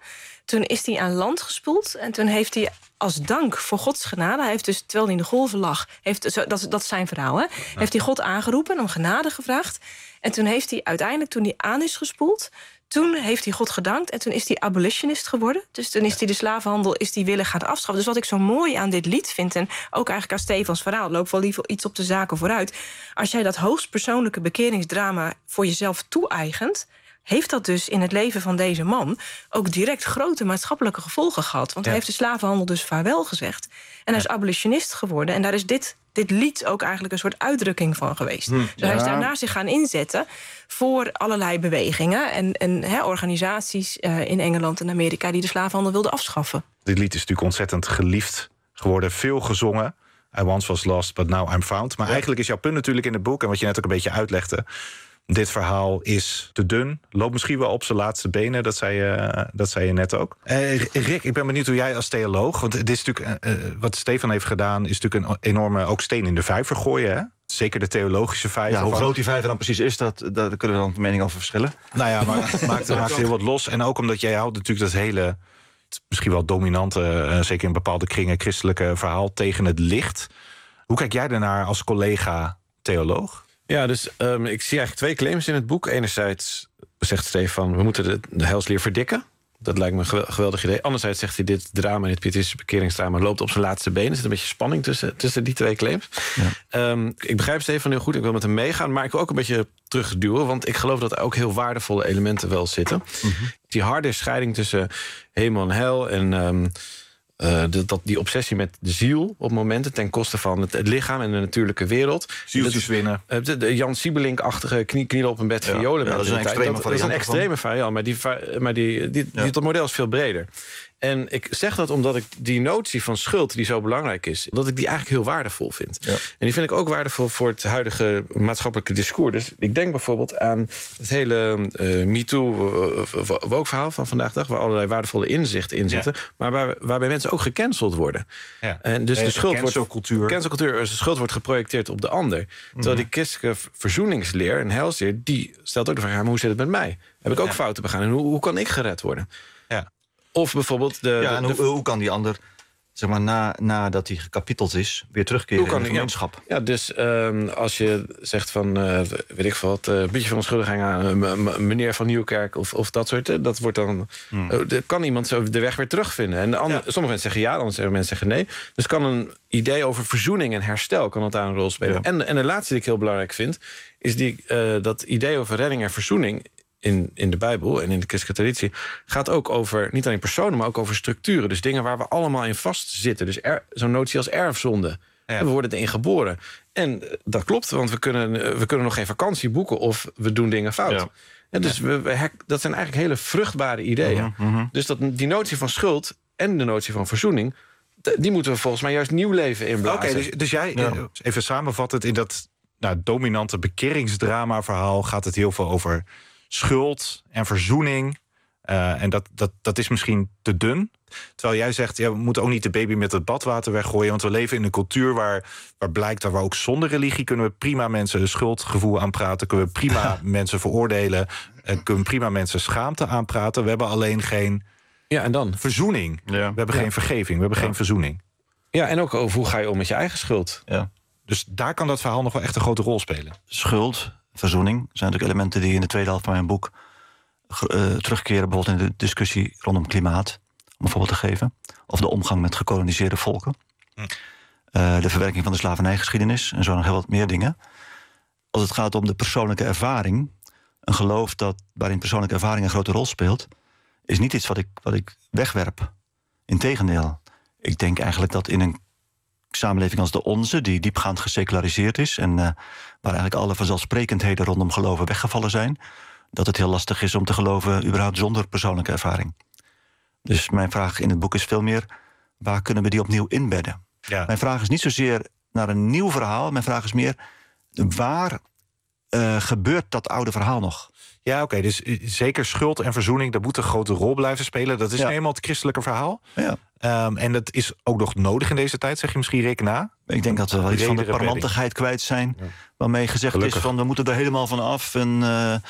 Toen is hij aan land gespoeld. En toen heeft hij als dank voor Gods genade... Hij heeft dus, terwijl hij in de golven lag... dat is zijn verhaal, hè? Heeft hij God aangeroepen en om genade gevraagd. En toen heeft hij uiteindelijk, toen hij aan is gespoeld... Toen heeft hij God gedankt en toen is hij abolitionist geworden. Dus toen is hij de slavenhandel willen gaan afschaffen. Dus wat ik zo mooi aan dit lied vind... en ook eigenlijk aan Stefans verhaal... loopt wel liever iets op de zaken vooruit. Als jij dat hoogstpersoonlijke bekeringsdrama... voor jezelf toe-eigent... heeft dat dus in het leven van deze man... ook direct grote maatschappelijke gevolgen gehad. Want hij heeft de slavenhandel dus vaarwel gezegd. En hij is abolitionist geworden. En daar is dit lied ook eigenlijk een soort uitdrukking van geweest. Dus hij is daarna zich gaan inzetten... voor allerlei bewegingen en organisaties in Engeland en Amerika... die de slavenhandel wilden afschaffen. Dit lied is natuurlijk ontzettend geliefd geworden. Veel gezongen. I once was lost, but now I'm found. Maar eigenlijk is jouw punt natuurlijk in het boek... en wat je net ook een beetje uitlegde... dit verhaal is te dun. Loopt misschien wel op zijn laatste benen. Dat zei je net ook. Rick, ik ben benieuwd hoe jij als theoloog... want dit is natuurlijk, wat Stefan heeft gedaan... is natuurlijk een enorme ook steen in de vijver gooien, hè? Zeker de theologische vijver. Ja, hoe groot die vijver dan precies is, daar kunnen we dan de mening over verschillen. Nou ja, maar maakt heel wat los. En ook omdat jij houdt natuurlijk dat hele... misschien wel dominante, zeker in bepaalde kringen... christelijke verhaal tegen het licht. Hoe kijk jij daarnaar als collega-theoloog? Ja, dus ik zie eigenlijk twee claims in het boek. Enerzijds zegt Stefan, we moeten de heilsleer verdikken. Dat lijkt me een geweldig idee. Anderzijds zegt hij, dit drama, dit pietische bekeringsdrama... loopt op zijn laatste benen. Er zit een beetje spanning tussen die twee claims. Ja. Ik begrijp Stefan heel goed, ik wil met hem meegaan... maar ik wil ook een beetje terugduwen... want ik geloof dat er ook heel waardevolle elementen wel zitten. Mm-hmm. Die harde scheiding tussen hemel en hel... en die obsessie met de ziel op momenten... ten koste van het lichaam en de natuurlijke wereld. Zieltjes winnen. De Jan Siebelink-achtige knielen op een bed violen. Ja, dat is een extreme variant. Dat is een extreme variant, maar dat model is veel breder. En ik zeg dat omdat ik die notie van schuld... die zo belangrijk is, dat ik die eigenlijk heel waardevol vind. Ja. En die vind ik ook waardevol voor het huidige maatschappelijke discours. Dus ik denk bijvoorbeeld aan het hele MeToo-woke-verhaal van vandaag de dag... waar allerlei waardevolle inzichten in zitten... maar waarbij mensen ook gecanceld worden. Ja. En dus de schuld de schuld wordt geprojecteerd op de ander. Terwijl die christelijke verzoeningsleer en heilsleer... die stelt ook de vraag, maar hoe zit het met mij? Heb ik ook fouten begaan? En hoe kan ik gered worden? Ja. Of bijvoorbeeld hoe kan die ander, zeg maar, nadat hij gekapiteld is... weer terugkeren in de gemeenschap? Ja, dus als je zegt van, weet ik veel wat... een beetje van onschuldiging aan meneer van Nieuwkerk of dat soort... dat wordt dan... kan iemand zo de weg weer terugvinden. En sommige mensen zeggen ja, andere mensen zeggen nee. Dus kan een idee over verzoening en herstel... kan dat daar een rol spelen. Ja. En de laatste die ik heel belangrijk vind... is dat idee over redding en verzoening... in de Bijbel en in de christelijke traditie... gaat ook over, niet alleen personen, maar ook over structuren. Dus dingen waar we allemaal in vastzitten. Dus zo'n notie als erfzonde. Ja. En we worden erin geboren. En dat klopt, want we kunnen nog geen vakantie boeken... of we doen dingen fout. Ja. En dus dat zijn eigenlijk hele vruchtbare ideeën. Mm-hmm. Dus die notie van schuld en de notie van verzoening... die moeten we volgens mij juist nieuw leven inblazen. Oké, dus jij, even samenvattend... in dat dominante bekeringsdrama-verhaal... gaat het heel veel over... schuld en verzoening. En dat is misschien te dun. Terwijl jij zegt, we moeten ook niet de baby met het badwater weggooien... want we leven in een cultuur waar blijkt... dat we ook zonder religie kunnen we prima mensen... een schuldgevoel aanpraten, kunnen we prima mensen veroordelen... kunnen we prima mensen schaamte aanpraten. We hebben alleen geen verzoening. Ja. We hebben geen vergeving, we hebben geen verzoening. Ja, en ook over hoe ga je om met je eigen schuld. Ja. Dus daar kan dat verhaal nog wel echt een grote rol spelen. Schuld, verzoening zijn natuurlijk elementen die in de tweede helft van mijn boek terugkeren, bijvoorbeeld in de discussie rondom klimaat, om een voorbeeld te geven, of de omgang met gekoloniseerde volken, de verwerking van de slavernijgeschiedenis en zo nog heel wat meer dingen. Als het gaat om de persoonlijke ervaring, een geloof waarin persoonlijke ervaring een grote rol speelt, is niet iets wat ik wegwerp. Integendeel, ik denk eigenlijk dat in een samenleving als de onze, die diepgaand geseculariseerd is en waar eigenlijk alle vanzelfsprekendheden rondom geloven weggevallen zijn, dat het heel lastig is om te geloven überhaupt zonder persoonlijke ervaring. Dus mijn vraag in het boek is veel meer, waar kunnen we die opnieuw inbedden? Ja. Mijn vraag is niet zozeer naar een nieuw verhaal, mijn vraag is meer, waar gebeurt dat oude verhaal nog? Ja, oké, dus zeker schuld en verzoening, dat moet een grote rol blijven spelen. Dat is eenmaal het christelijke verhaal. Ja. En dat is ook nog nodig in deze tijd, zeg je misschien, Rick, na? Ik denk dat we wel iets van de parmantigheid kwijt zijn, waarmee gezegd is van, we moeten er helemaal van af. En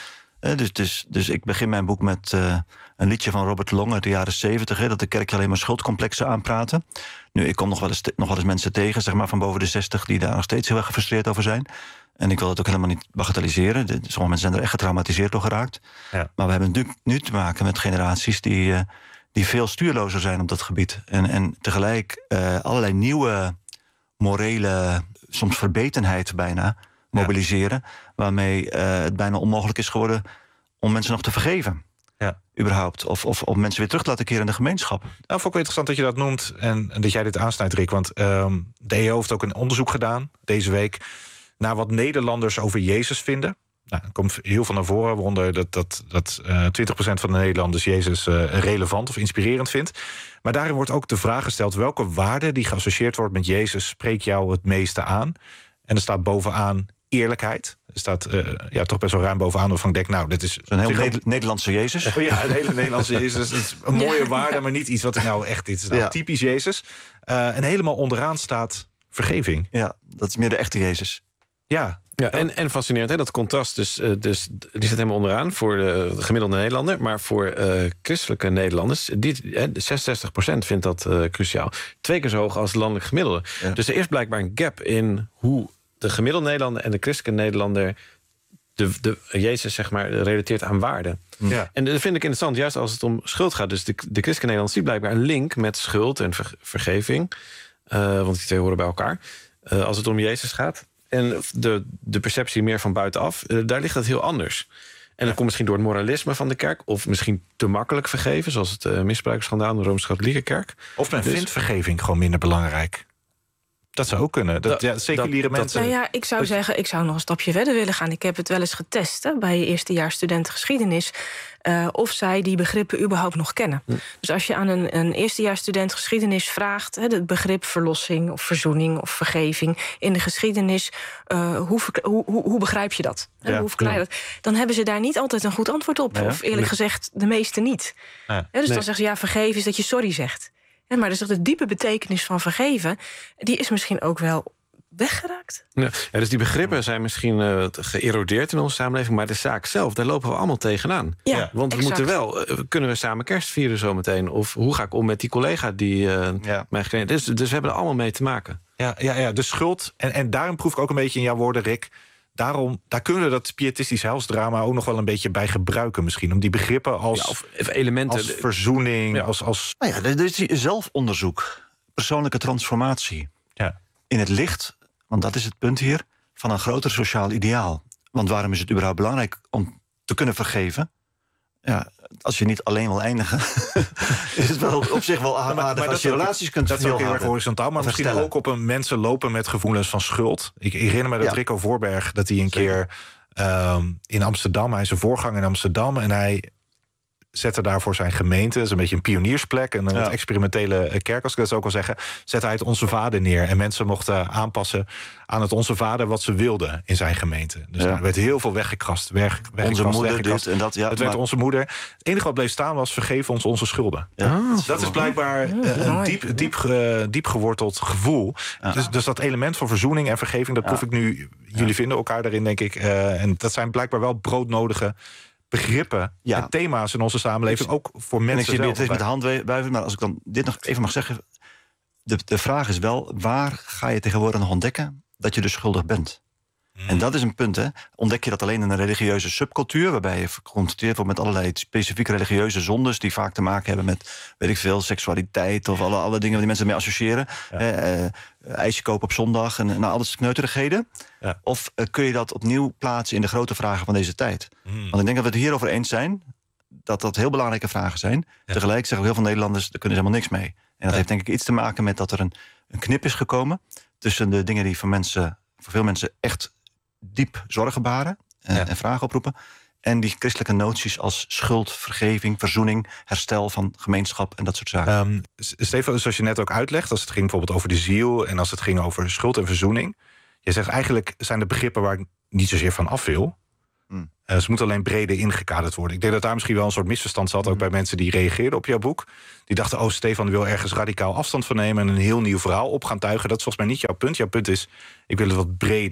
Dus ik begin mijn boek met een liedje van Robert Long uit de jaren 70... dat de kerk alleen maar schuldcomplexen aanpraten. Nu, ik kom nog wel eens mensen tegen, zeg maar van boven de 60... die daar nog steeds heel erg gefrustreerd over zijn. En ik wil dat ook helemaal niet bagatelliseren. Sommige mensen zijn er echt getraumatiseerd door geraakt. Ja. Maar we hebben nu te maken met generaties die veel stuurlozer zijn op dat gebied. En tegelijk allerlei nieuwe morele, soms verbetenheid bijna, mobiliseren. Waarmee het bijna onmogelijk is geworden om mensen nog te vergeven. Ja. Überhaupt. Of om mensen weer terug te laten keren in de gemeenschap. Nou, vond ik wel interessant dat je dat noemt en dat jij dit aansnijdt, Rick. Want de EO heeft ook een onderzoek gedaan deze week naar wat Nederlanders over Jezus vinden. Nou, er komt heel veel naar voren, waaronder dat 20% van de Nederlanders Jezus relevant of inspirerend vindt. Maar daarin wordt ook de vraag gesteld: welke waarde die geassocieerd wordt met Jezus spreekt jou het meeste aan? En er staat bovenaan eerlijkheid. Er staat toch best wel ruim bovenaan waarvan ik denk, nou, dit is een heel Nederlandse Jezus. Ja, een hele Nederlandse Jezus. Dat is een mooie waarde, maar niet iets wat ik nou echt, dit is nou typisch Jezus. En helemaal onderaan staat vergeving. Ja, dat is meer de echte Jezus. Ja. Ja, en fascinerend, hè? Dat contrast. Dus die zit helemaal onderaan voor de gemiddelde Nederlander. Maar voor christelijke Nederlanders, 66% vindt dat cruciaal. 2 keer zo hoog als het landelijk gemiddelde. Ja. Dus er is blijkbaar een gap in hoe de gemiddelde Nederlander en de christelijke Nederlander de Jezus, zeg maar, relateert aan waarde. Ja. En dat vind ik interessant, juist als het om schuld gaat. Dus de christelijke Nederlanders zien blijkbaar een link met schuld en vergeving. Want die twee horen bij elkaar. Als het om Jezus gaat. En de perceptie meer van buitenaf, daar ligt dat heel anders. En dat komt misschien door het moralisme van de kerk, of misschien te makkelijk vergeven, zoals het misbruiksschandaal in de Rooms-Katholieke kerk. Of men vindt vergeving gewoon minder belangrijk. Dat zou ook kunnen. Seculiere mensen. Nou ja, ik zou zeggen, ik zou nog een stapje verder willen gaan. Ik heb het wel eens getest bij eerstejaars studentengeschiedenis. Of zij die begrippen überhaupt nog kennen. Dus als je aan een eerstejaars student geschiedenis vraagt, het begrip verlossing of verzoening of vergeving in de geschiedenis, hoe begrijp je dat? Ja, hoe verklaar je dat? Dan hebben ze daar niet altijd een goed antwoord op. Ja, of eerlijk gezegd, de meeste niet. Ja. Dus dan zeggen ze, ja, vergeven is dat je sorry zegt. Ja, maar dus de diepe betekenis van vergeven, die is misschien ook wel weggeraakt. Ja, dus die begrippen zijn misschien geërodeerd in onze samenleving, maar de zaak zelf, daar lopen we allemaal tegenaan. Ja, want we moeten wel, kunnen we samen kerst vieren zometeen? Of hoe ga ik om met die collega die mij gekend heeft? Dus we hebben er allemaal mee te maken. Ja, de schuld. En daarom proef ik ook een beetje in jouw woorden, Rick. Daar kunnen we dat pietistisch helsdrama ook nog wel een beetje bij gebruiken misschien. Om die begrippen als elementen, als verzoening, als... Nou ja, er is zelfonderzoek, persoonlijke transformatie. Ja. In het licht, want dat is het punt hier, van een groter sociaal ideaal. Want waarom is het überhaupt belangrijk om te kunnen vergeven? Ja, als je niet alleen wil eindigen, is het wel op zich wel aardig als je relaties kunt dat is ook heel erg horizontaal, maar misschien ook op een mensen lopen met gevoelens van schuld. Ik herinner me dat Rico Voorberg, dat hij een keer in Amsterdam, hij is een voorganger in Amsterdam en hij zette daar voor zijn gemeente, dat is een beetje een pioniersplek, een experimentele kerk, als ik dat zo kan zeggen, zette hij het Onze Vader neer. En mensen mochten aanpassen aan het Onze Vader wat ze wilden in zijn gemeente. Dus er werd heel veel weggekrast. Onze moeder, dit en dat. Ja, het werd onze moeder. Het enige wat bleef staan was, vergeef ons onze schulden. Ja. Dat is blijkbaar een diep geworteld gevoel. Ja. Dus dat element van verzoening en vergeving, dat proef ik nu. Jullie vinden elkaar daarin, denk ik. En dat zijn blijkbaar wel broodnodige begrippen en thema's in onze samenleving, ook voor mensen zelf. Ik zie het met de hand wuiven, maar als ik dan dit nog even mag zeggen, de vraag is wel, waar ga je tegenwoordig nog ontdekken dat je dus schuldig bent? En dat is een punt, hè. Ontdek je dat alleen in een religieuze subcultuur, waarbij je geconfronteerd wordt met allerlei specifieke religieuze zondes die vaak te maken hebben met, weet ik veel, seksualiteit of alle dingen die mensen mee associëren. IJsje kopen op zondag en alles kneuterigheden. Ja. Of kun je dat opnieuw plaatsen in de grote vragen van deze tijd? Want ik denk dat we het hierover eens zijn, dat heel belangrijke vragen zijn. Ja. Tegelijk zeggen ook heel veel Nederlanders, daar kunnen ze helemaal niks mee. En dat heeft denk ik iets te maken met dat er een knip is gekomen tussen de dingen die voor veel mensen echt diep zorgen baren en vragen oproepen. En die christelijke noties als schuld, vergeving, verzoening, herstel van gemeenschap en dat soort zaken. Stefan, zoals je net ook uitlegt, als het ging bijvoorbeeld over de ziel en als het ging over schuld en verzoening. Je zegt eigenlijk zijn de begrippen waar ik niet zozeer van af wil. Ze moeten alleen breder ingekaderd worden. Ik denk dat daar misschien wel een soort misverstand zat, ook bij mensen die reageerden op jouw boek. Die dachten, Stefan wil ergens radicaal afstand van nemen en een heel nieuw verhaal op gaan tuigen. Dat is volgens mij niet jouw punt. Jouw punt is, ik wil het wat breder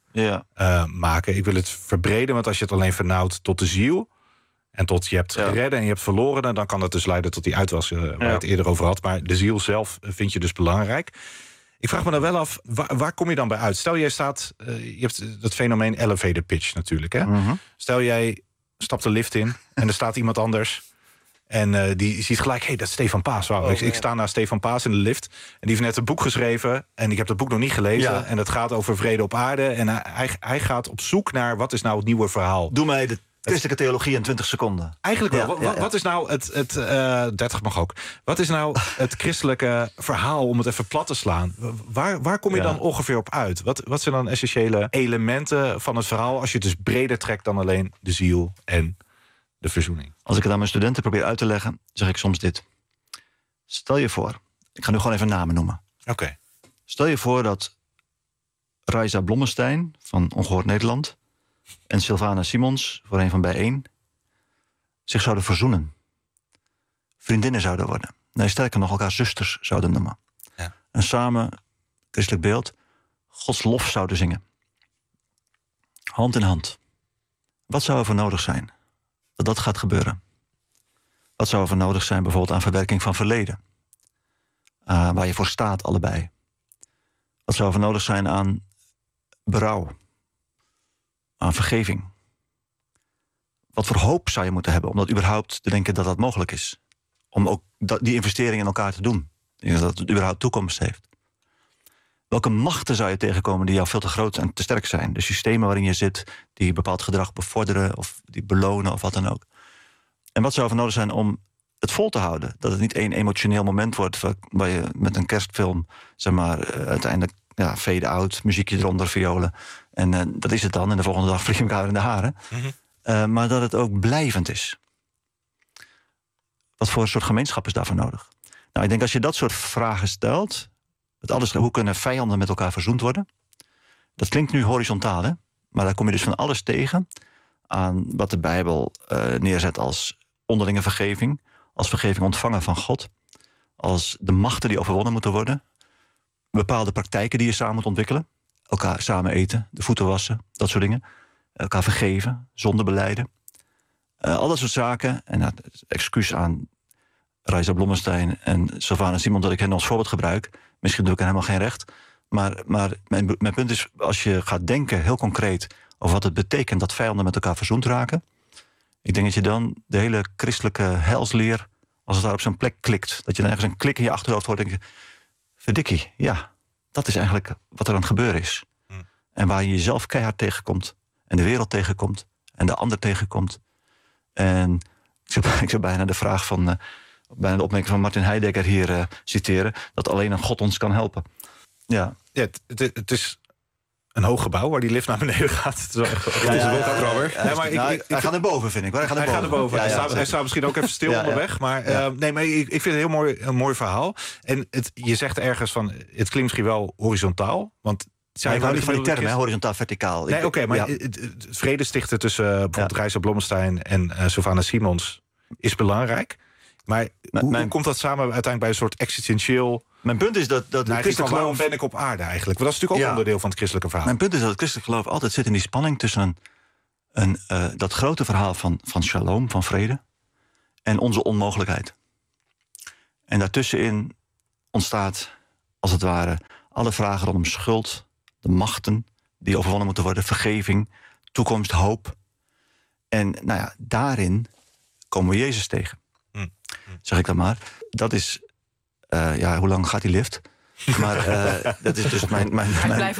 maken. Ik wil het verbreden, want als je het alleen vernauwt tot de ziel... en tot je hebt geredden en je hebt verloren... dan kan dat dus leiden tot die uitwassen waar je het eerder over had. Maar de ziel zelf vind je dus belangrijk. Ik vraag me dan wel af, waar kom je dan bij uit? Stel, jij staat... je hebt dat fenomeen elevator pitch natuurlijk. Hè? Mm-hmm. Stel, jij stapt de lift in en er staat iemand anders... En die ziet gelijk, dat is Stefan Paas. Wow, ik sta naast Stefan Paas in de lift. En die heeft net een boek geschreven. En ik heb dat boek nog niet gelezen. Ja. En het gaat over vrede op aarde. En hij gaat op zoek naar, wat is nou het nieuwe verhaal? Doe mij de christelijke theologie in 20 seconden. Eigenlijk wel. Wat is nou het 30 mag ook. Wat is nou het christelijke verhaal, om het even plat te slaan? Waar kom je dan ongeveer op uit? Wat zijn dan essentiële elementen van het verhaal... als je het dus breder trekt dan alleen de ziel en... de verzoening. Als ik het aan mijn studenten probeer uit te leggen, zeg ik soms dit. Stel je voor, ik ga nu gewoon even namen noemen. Oké. Stel je voor dat Raisa Blommestein van Ongehoord Nederland... en Sylvana Simons, voorheen van Bijeen... zich zouden verzoenen. Vriendinnen zouden worden. Nee, sterker nog, elkaar zusters zouden noemen. Ja. En samen, christelijk beeld, Gods lof zouden zingen. Hand in hand. Wat zou er voor nodig zijn... dat gaat gebeuren? Wat zou er voor nodig zijn bijvoorbeeld aan verwerking van verleden? Waar je voor staat, allebei. Wat zou er voor nodig zijn aan berouw? Aan vergeving? Wat voor hoop zou je moeten hebben om dat überhaupt te denken dat dat mogelijk is? Om ook die investering in elkaar te doen. Dat het überhaupt toekomst heeft. Welke machten zou je tegenkomen die jou veel te groot en te sterk zijn? De systemen waarin je zit, die bepaald gedrag bevorderen... of die belonen of wat dan ook. En wat zou er nodig zijn om het vol te houden? Dat het niet één emotioneel moment wordt... waar je met een kerstfilm, zeg maar, uiteindelijk fade out... muziekje eronder, violen. En dat is het dan. En de volgende dag vlieg je elkaar in de haren. Mm-hmm. Maar dat het ook blijvend is. Wat voor een soort gemeenschap is daarvoor nodig? Nou, ik denk als je dat soort vragen stelt... hoe kunnen vijanden met elkaar verzoend worden? Dat klinkt nu horizontaal, hè? Maar daar kom je dus van alles tegen... aan wat de Bijbel neerzet als onderlinge vergeving... als vergeving ontvangen van God... als de machten die overwonnen moeten worden... bepaalde praktijken die je samen moet ontwikkelen... elkaar samen eten, de voeten wassen, dat soort dingen... elkaar vergeven, zonde belijden... al dat soort zaken... en excuus aan Raisa Blommestein en Sylvana Simons... dat ik hen als voorbeeld gebruik... Misschien doe ik hen helemaal geen recht. Maar mijn punt is, als je gaat denken heel concreet... over wat het betekent dat vijanden met elkaar verzoend raken... ik denk dat je dan de hele christelijke heilsleer... als het daar op zijn plek klikt... dat je dan ergens een klik in je achterhoofd hoort... denk je, verdikkie, ja, dat is eigenlijk wat er aan het gebeuren is. En waar je jezelf keihard tegenkomt... en de wereld tegenkomt... en de ander tegenkomt. En ik zou bijna de vraag van... bijna de opmerking van Martin Heidegger hier citeren... dat alleen een God ons kan helpen. Ja, het is een hoog gebouw waar die lift naar beneden gaat. Het is wel echt hij gaat naar boven, vind ik. Hij gaat naar boven. Hij staat misschien ook even stil onderweg. Maar ik vind het een mooi verhaal. En je zegt ergens van... het klinkt misschien wel horizontaal, want... ik hou niet van die term, horizontaal, verticaal. Nee, oké, maar het vrede stichten tussen bijvoorbeeld Raisa Blommestein... en Sylvana Simons is belangrijk... Maar hoe komt dat samen uiteindelijk bij een soort existentieel... Mijn punt is dat het christelijk geloof... Waarom ben ik op aarde eigenlijk? Want dat is natuurlijk ook onderdeel van het christelijke verhaal. Mijn punt is dat het christelijk geloof altijd zit in die spanning... tussen dat grote verhaal van shalom, van vrede... en onze onmogelijkheid. En daartussenin ontstaat, als het ware... alle vragen rondom schuld, de machten die overwonnen moeten worden... vergeving, toekomst, hoop. En daarin komen we Jezus tegen. Zeg ik dan maar. Dat is... hoe lang gaat die lift? Maar dat is dus mijn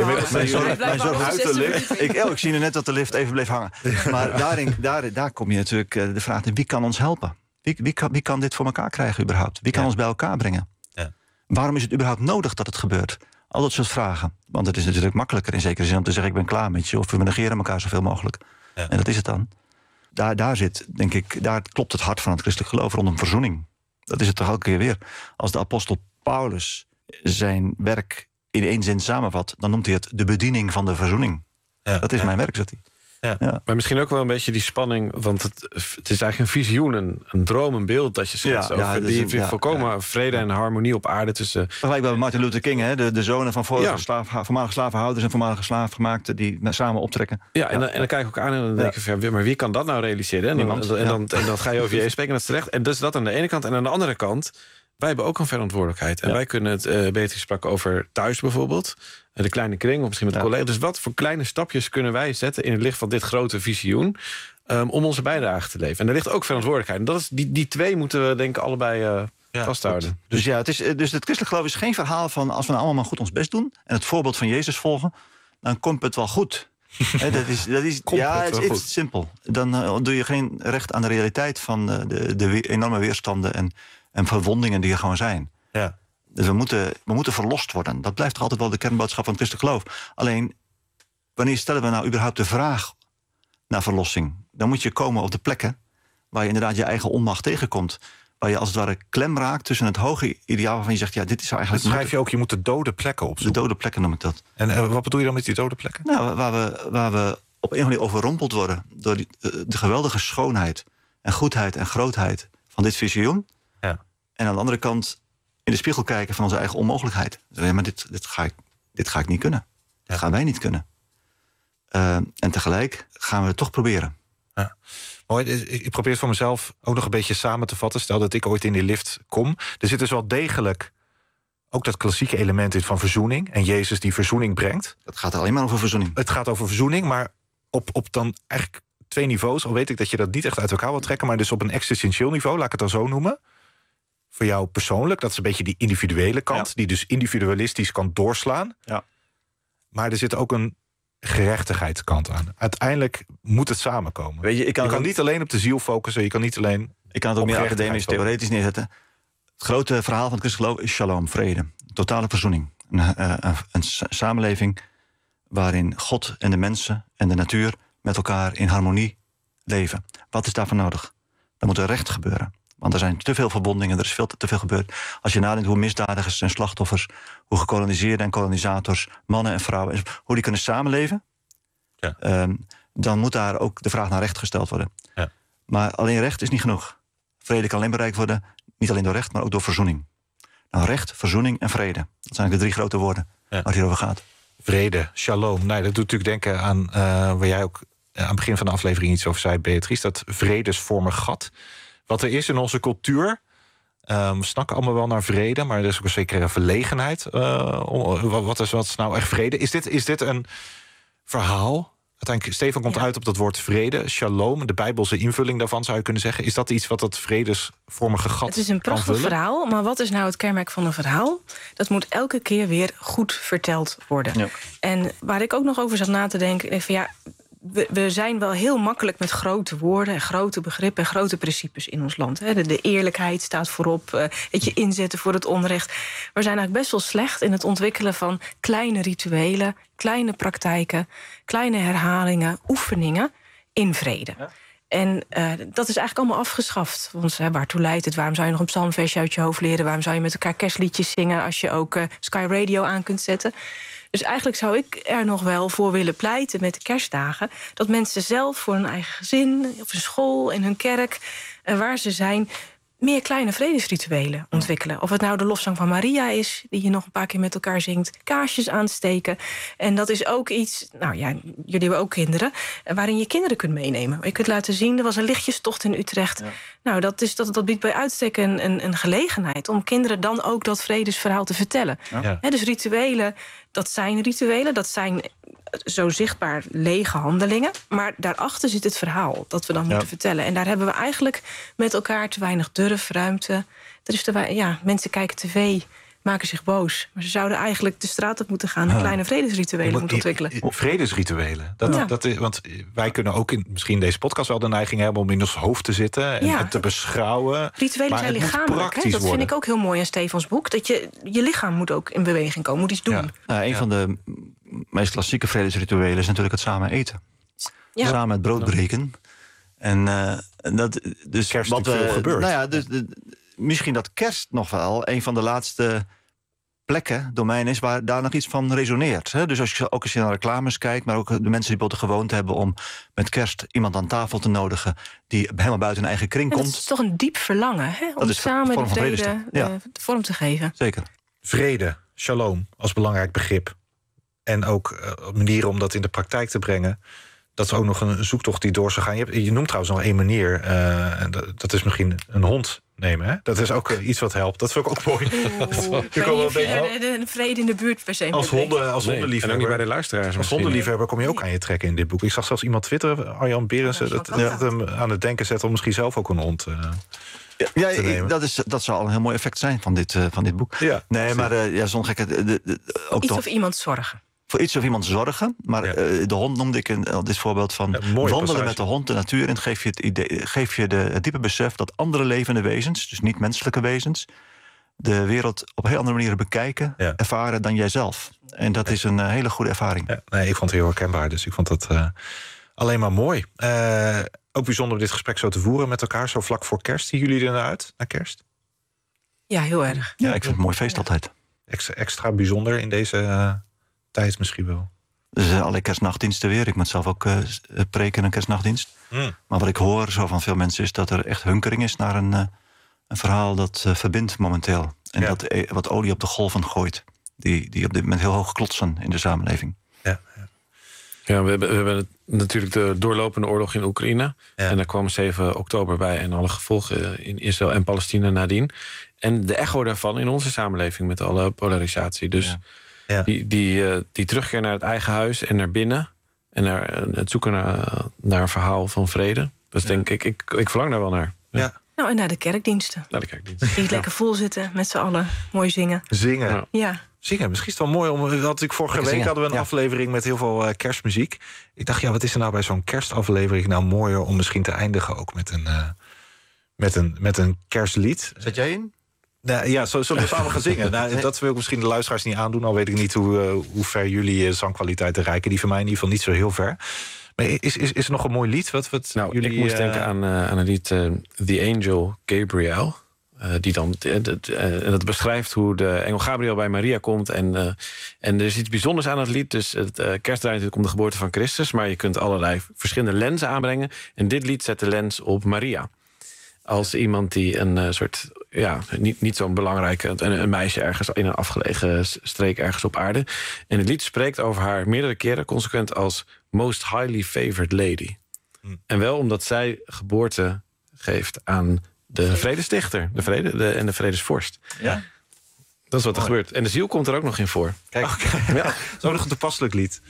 zorg. Ik zie nu net dat de lift even bleef hangen. Maar daar kom je natuurlijk de vraag... wie kan ons helpen? Wie kan dit voor elkaar krijgen überhaupt? Wie kan ons bij elkaar brengen? Ja. Waarom is het überhaupt nodig dat het gebeurt? Al dat soort vragen. Want het is natuurlijk makkelijker in zekere zin... om te zeggen, ik ben klaar met je... of we negeren elkaar zoveel mogelijk. Ja. En dat is het dan. Daar zit, denk ik, daar klopt het hart van het christelijk geloof rondom verzoening. Dat is het toch elke keer weer. Als de apostel Paulus zijn werk in één zin samenvat... dan noemt hij het de bediening van de verzoening. Ja, dat is mijn werk, zegt hij. Ja. Ja. Maar misschien ook wel een beetje die spanning, want het is eigenlijk een visioen, een droom, een beeld dat je schetst Ja, over dus die volkomen vrede en harmonie op aarde tussen. Vergelijkbaar met Martin Luther King, hè? De zonen van voormalige slavenhouders en voormalige slaafgemaakten die samen optrekken. Ja, en dan kijk ik ook aan en dan denk ik van, ja, maar wie kan dat nou realiseren? En dan ga je over je spreken en dat is terecht. En dus dat aan de ene kant. En aan de andere kant, wij hebben ook een verantwoordelijkheid. En wij kunnen het, Beatrice sprak over thuis bijvoorbeeld. De kleine kring, of misschien met collega's. Dus wat voor kleine stapjes kunnen wij zetten in het licht van dit grote visioen, om onze bijdrage te leveren? En daar ligt ook verantwoordelijkheid. En dat is, die twee moeten we denk ik allebei vasthouden. Dus ja, dus het christelijk geloof is geen verhaal van als we nou allemaal goed ons best doen en het voorbeeld van Jezus volgen, dan komt het wel goed. Dat is het is simpel. Dan doe je geen recht aan de realiteit van de enorme weerstanden en verwondingen die er gewoon zijn. Ja. Dus we moeten verlost worden. Dat blijft toch altijd wel de kernboodschap van het christelijk geloof. Alleen, wanneer stellen we nou überhaupt de vraag naar verlossing? Dan moet je komen op de plekken waar je inderdaad je eigen onmacht tegenkomt. Waar je als het ware klem raakt tussen het hoge ideaal waarvan je zegt, ja, dit is eigenlijk. Dan schrijf je ook, je moet de dode plekken opzoeken. De dode plekken noem ik dat. En wat bedoel je dan met die dode plekken? Nou, waar we op een manier overrompeld worden door de geweldige schoonheid en goedheid en grootheid van dit visioen. Ja. En aan de andere kant in de spiegel kijken van onze eigen onmogelijkheid. Ja, maar dit ga ik niet kunnen. Dat gaan wij niet kunnen. En tegelijk gaan we het toch proberen. Ja. Mooi, ik probeer het voor mezelf ook nog een beetje samen te vatten. Stel dat ik ooit in die lift kom. Er zit dus wel degelijk ook dat klassieke element in van verzoening. En Jezus die verzoening brengt. Het gaat alleen maar over verzoening. Het gaat over verzoening, maar op dan eigenlijk 2 niveaus. Al weet ik dat je dat niet echt uit elkaar wil trekken. Maar dus op een existentieel niveau, laat ik het dan zo noemen. Voor jou persoonlijk, dat is een beetje die individuele kant. Ja. Die dus individualistisch kan doorslaan. Ja. Maar er zit ook een gerechtigheidskant aan. Uiteindelijk moet het samenkomen. Weet je kan niet alleen op de ziel focussen. Je kan niet alleen. Ik kan het ook meer academisch, theoretisch neerzetten. Het grote verhaal van het christelijk geloof is shalom, vrede. Totale verzoening. Een samenleving waarin God en de mensen en de natuur met elkaar in harmonie leven. Wat is daarvoor nodig? Er moet recht gebeuren. Want er zijn te veel verbondingen, er is veel te veel gebeurd. Als je nadenkt hoe misdadigers en slachtoffers, hoe gekoloniseerden en kolonisators, mannen en vrouwen, hoe die kunnen samenleven, dan moet daar ook de vraag naar recht gesteld worden. Ja. Maar alleen recht is niet genoeg. Vrede kan alleen bereikt worden, niet alleen door recht, maar ook door verzoening. Nou, recht, verzoening en vrede. Dat zijn de 3 grote woorden waar het hier over gaat. Vrede, shalom. Nou, dat doet natuurlijk denken aan waar jij ook aan het begin van de aflevering iets over zei, Beatrice, dat vredesvormig gat. Wat er is in onze cultuur. We snakken allemaal wel naar vrede, maar er is ook een zekere verlegenheid. Wat is nou echt vrede? Is dit een verhaal? Uiteindelijk, Stefan komt uit op dat woord vrede, shalom, de Bijbelse invulling daarvan zou je kunnen zeggen. Is dat iets wat dat vredesvormige gat kan vullen? Het is een prachtig verhaal, maar wat is nou het kenmerk van een verhaal? Dat moet elke keer weer goed verteld worden. Ja. En waar ik ook nog over zat na te denken, van ja, we zijn wel heel makkelijk met grote woorden en grote begrippen en grote principes in ons land. De eerlijkheid staat voorop, het je inzetten voor het onrecht. We zijn eigenlijk best wel slecht in het ontwikkelen van kleine rituelen, kleine praktijken, kleine herhalingen, oefeningen in vrede. Ja. En dat is eigenlijk allemaal afgeschaft. Want waartoe leidt het? Waarom zou je nog een psalmversje uit je hoofd leren? Waarom zou je met elkaar kerstliedjes zingen als je ook Sky Radio aan kunt zetten? Dus eigenlijk zou ik er nog wel voor willen pleiten met de kerstdagen, dat mensen zelf voor hun eigen gezin, of hun school, in hun kerk, waar ze zijn, meer kleine vredesrituelen ontwikkelen. Of het nou de lofzang van Maria is, die je nog een paar keer met elkaar zingt, kaarsjes aansteken. En dat is ook iets, nou ja, jullie hebben ook kinderen, waarin je kinderen kunt meenemen. Je kunt laten zien, er was een lichtjestocht in Utrecht. Ja. Nou, dat biedt bij uitstek een gelegenheid om kinderen dan ook dat vredesverhaal te vertellen. Ja. Dus rituelen, dat zijn zo zichtbaar lege handelingen. Maar daarachter zit het verhaal dat we dan moeten vertellen. En daar hebben we eigenlijk met elkaar te weinig durf, ruimte. Mensen kijken tv, maken zich boos. Maar ze zouden eigenlijk de straat op moeten gaan en kleine vredesrituelen moeten ontwikkelen. Vredesrituelen. Dat is, want wij kunnen ook misschien in deze podcast wel de neiging hebben om in ons hoofd te zitten en te beschouwen. Rituelen zijn lichamelijk. Dat vind ik ook heel mooi in Stefans boek. Dat je lichaam moet ook in beweging komen, moet iets doen. Ja. Een van de meest klassieke vredesrituelen is natuurlijk het samen eten. Ja. Samen het brood breken. En dat dus kerst wat veel gebeurt. Nou ja, misschien dat kerst nog wel een van de laatste plekken, domeinen is waar daar nog iets van resoneert. Hè? Dus als je naar reclames kijkt, maar ook de mensen die bijvoorbeeld de gewoonte hebben om met kerst iemand aan tafel te nodigen die helemaal buiten hun eigen kring En komt. dat is toch een diep verlangen, hè? Om is een samen vorm die van vrede vredesticht. vorm te geven. Zeker. Vrede, shalom, als belangrijk begrip. En ook manieren om dat in de praktijk te brengen. Dat is ook nog een zoektocht die door zou gaan. Je noemt trouwens nog één manier. En dat is misschien een hond nemen. Hè? Dat is ook iets wat helpt. Dat vind ik ook mooi. Ik weet niet of vrede in de buurt per se. Als hondenliefhebber. En ook niet bij de luisteraars. Als hondenliefhebber kom je ook aan je trekken in dit boek. Ik zag zelfs iemand twitteren, Arjan Berensen, dat hem aan het denken zet om misschien zelf ook een hond te nemen. Dat zou al een heel mooi effect zijn van dit boek. Ja, nee, maar zonder gekheid. Iets of iemand zorgen. Voor iets of iemand zorgen. Maar de hond noemde ik dit voorbeeld van wandelen passage. met de hond de natuur in. Geef je het diepe besef dat andere levende wezens, dus niet menselijke wezens, de wereld op een heel andere manier bekijken, ervaren dan jijzelf. En dat is een hele goede ervaring. Ja, nee, ik vond het heel herkenbaar, dus ik vond dat alleen maar mooi. Ook bijzonder dit gesprek zo te voeren met elkaar, zo vlak voor kerst. Zien jullie er naar uit, naar kerst? Ja, heel erg. Ja, ik vind het een mooi feest altijd. Extra bijzonder in deze tijd misschien wel. Er zijn allerlei kerstnachtdiensten weer. Ik moet zelf ook preken in een kerstnachtdienst. Maar wat ik hoor zo van veel mensen is dat er echt hunkering is naar een verhaal dat verbindt momenteel. En dat wat olie op de golven gooit. Die op dit moment heel hoog klotsen in de samenleving. Ja, we hebben natuurlijk de doorlopende oorlog in Oekraïne. Ja. En daar kwam 7 oktober bij en alle gevolgen in Israël en Palestina nadien. En de echo daarvan in onze samenleving met alle polarisatie. Dus die terugkeer naar het eigen huis en naar binnen. En het zoeken naar een verhaal van vrede. Dus denk ik verlang daar wel naar. Ja. Nou, en naar de kerkdiensten. Naar de kerkdiensten. Die lekker vol zitten met z'n allen. Mooi zingen. Zingen. Ja. Zingen, misschien is het wel mooi. Vorige week hadden we een aflevering met heel veel kerstmuziek. Ik dacht, wat is er nou bij zo'n kerstaflevering nou mooier om misschien te eindigen ook met een kerstlied. Zet jij in? Ja, zullen we samen gaan zingen? Dat wil ik misschien de luisteraars niet aandoen. Al weet ik niet hoe ver jullie zangkwaliteiten reiken. Die van mij in ieder geval niet zo heel ver. Maar is er nog een mooi lied? Ik moest denken aan een lied The Angel Gabriel. Die dan dat beschrijft hoe de engel Gabriel bij Maria komt. En er is iets bijzonders aan het lied. Dus het kerst draait natuurlijk om de geboorte van Christus. Maar je kunt allerlei verschillende lenzen aanbrengen. En dit lied zet de lens op Maria. Als iemand die een soort, niet zo'n belangrijke, een meisje ergens in een afgelegen streek ergens op aarde. En het lied spreekt over haar meerdere keren consequent als most highly favored lady. En wel omdat zij geboorte geeft aan de vredestichter, en de vredesvorst. Ja. Dat is wat er gebeurt. En de ziel komt er ook nog in voor. Kijk, dat is ook nog een toepasselijk lied.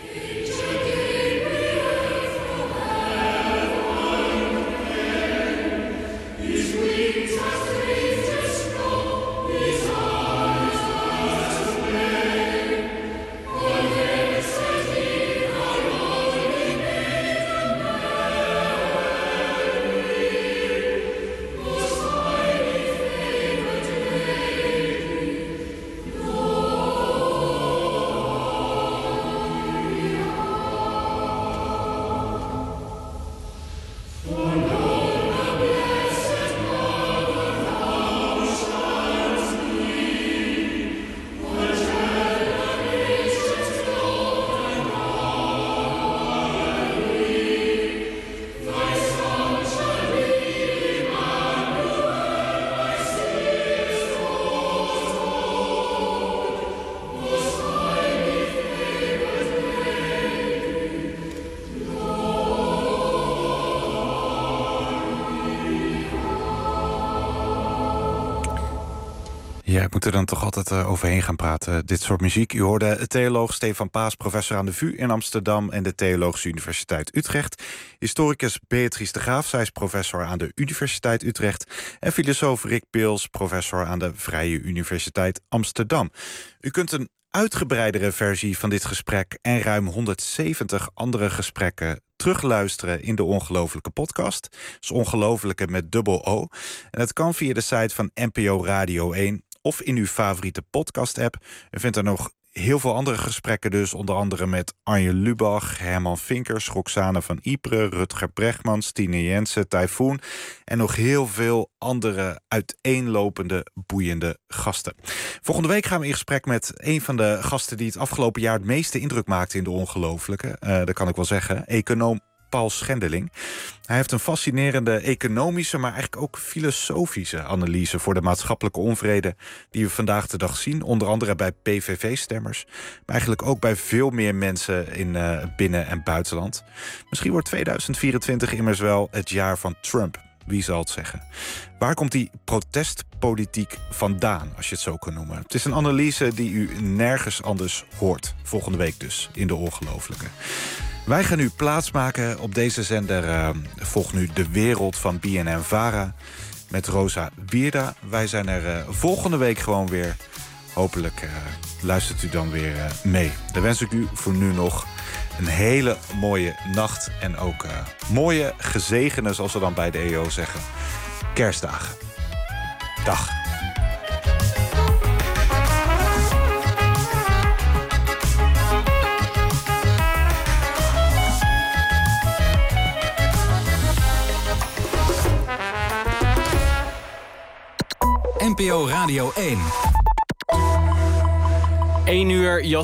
Ja, ik moet er dan toch altijd overheen gaan praten, dit soort muziek. U hoorde theoloog Stefan Paas, professor aan de VU in Amsterdam en de Theologische Universiteit Utrecht. Historicus Beatrice de Graaf, zij is professor aan de Universiteit Utrecht. En filosoof Rick Peels, professor aan de Vrije Universiteit Amsterdam. U kunt een uitgebreidere versie van dit gesprek en ruim 170 andere gesprekken terugluisteren in de Ongelofelijke podcast. Dat is Ongelofelijke met dubbel O. En dat kan via de site van NPO Radio 1 of in uw favoriete podcast-app. U vindt er nog heel veel andere gesprekken dus. Onder andere met Arjen Lubach, Herman Vinkers, Roxane van Ypres, Rutger Bregmans, Tine Jensen, Typhoon en nog heel veel andere uiteenlopende, boeiende gasten. Volgende week gaan we in gesprek met een van de gasten die het afgelopen jaar het meeste indruk maakte in De Ongelooflijke. Dat kan ik wel zeggen. Econoom Paul Schendeling. Hij heeft een fascinerende economische, maar eigenlijk ook filosofische analyse voor de maatschappelijke onvrede die we vandaag de dag zien. Onder andere bij PVV-stemmers, maar eigenlijk ook bij veel meer mensen in binnen- en buitenland. Misschien wordt 2024 immers wel het jaar van Trump. Wie zal het zeggen? Waar komt die protestpolitiek vandaan, als je het zo kan noemen? Het is een analyse die u nergens anders hoort. Volgende week dus, in De Ongelooflijke. Wij gaan nu plaatsmaken op deze zender. Volgt nu De Wereld van BNN-Vara met Rosa Wierda. Wij zijn er volgende week gewoon weer. Hopelijk luistert u dan weer mee. Dan wens ik u voor nu nog een hele mooie nacht. En ook mooie, gezegende, zoals we dan bij de EO zeggen, kerstdagen. Dag. NPO Radio 1. 1 uur.